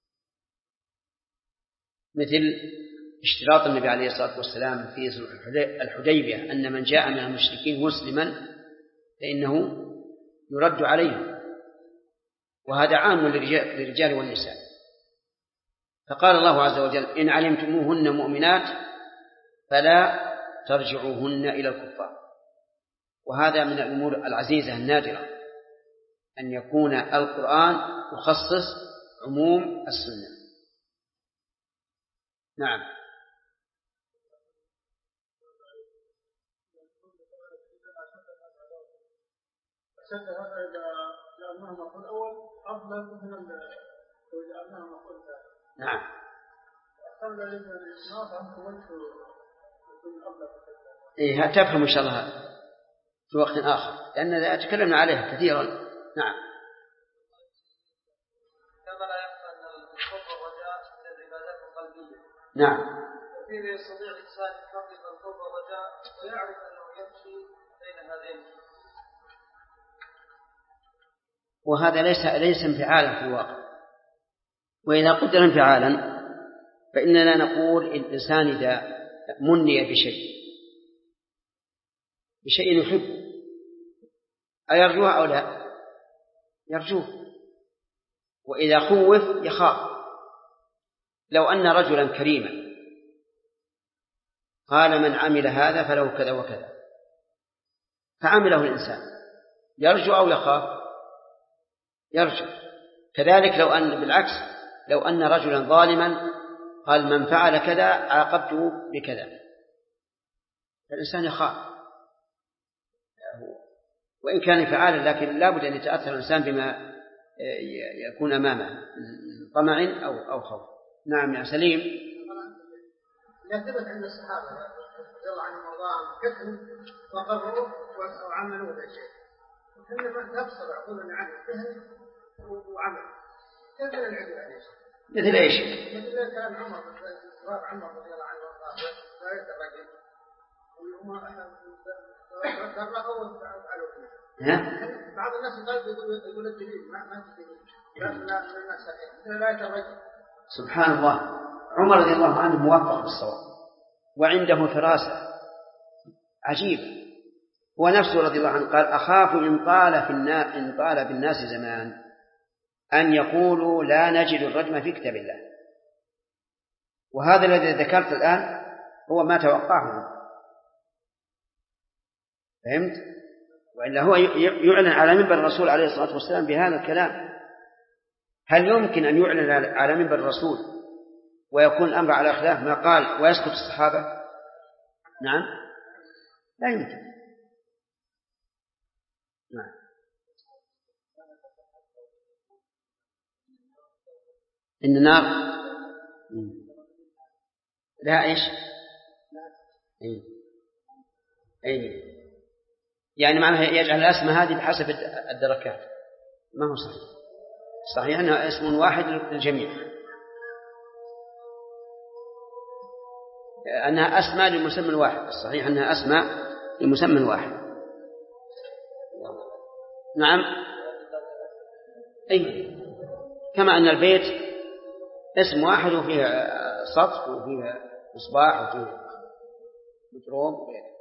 مثل اشتراط النبي عليه الصلاة والسلام في الحديبية أن من جاء من المشركين مسلما فإنه يرد عليه، وهذا عام للرجال والنساء. فقال الله عز وجل إن علمتموهن مؤمنات فلا ترجعوهن إلى الكفار. وهذا من الأمور العزيزة النادرة أن يكون القرآن يخصص عموم السنة. نعم.
هذا إذا جعلناه مفعول أول أفضل من لو جعلناه مفعول ثاني.
نعم.
أفضل الإسناد عن وجه يكون أفضل.
إيه تفهم إن شاء الله في وقت آخر، لأن تكلمنا عليها كثيرا. نعم.
كما لا يخفى أن الخوف والرجاء من العبادات القلبية.
نعم.
وفيه يستطيع الإنسان يحقق الخوف والرجاء ويعرف أنه يمشي بين هذين.
وهذا ليس انفعالا في الواقع. وإذا قدر انفعالا فإننا نقول الإنسان إذا مني بشيء يحب أيرجوه أو لا؟ يرجوه. وإذا خوف يخاف. لو أن رجلا كريما قال من عمل هذا فله كذا وكذا فعمله الإنسان يرجو أو يخاف؟ يرجو. كذلك لو أن رجلا ظالما قال من فعل كذا عاقبته بكذا فالإنسان يخاف، وإن كان فعالا، لكن لا بد أن يتأثر الإنسان بما يكون أمامه طمع أو خوف. نعم يا سليم.
يثبت عند الصحابة رضي الله عنهم وارضاهم فهم وقرروا وعملوا بالشيء، وكنا نفسر عقولنا عنه فهم وعمل. كيف نعمل هذا الشيء؟
مثل ايش؟
مثل كان عمر رضي الله عنه وارضاه لا يترجم وهم تركوا وفعلوا بعض الناس يقول الدليل ما تدليل لا يترجم.
سبحان الله، عمر رضي الله عنه موفق بالصواب وعنده فراسة عجيبة، هو نفسه رضي الله عنه قال أخاف إن طال بالناس زمان أن يقولوا لا نجد الرجم في كتاب الله. وهذا الذي ذكرت الآن هو ما توقعه، فهمت؟ وإلا هو يعلن على منبر الرسول عليه الصلاة والسلام بهذا الكلام. هل يمكن أن يعلن على منبر الرسول ويكون الأمر على خلاف ما قال ويسكت الصحابة؟ نعم، لا يمكن. نعم. إن النار لا إيش؟ أي يعني معناها يجعل الأسماء هذه بحسب الدركات، ما هو صحيح. صحيح أنها اسم واحد للجميع، أنها أسماء لمسمى واحد. الصحيح أنها أسماء لمسمى واحد. نعم، أي كما أن البيت اسم واحد وفيه سطح وفيه مصباح وفيه متروم.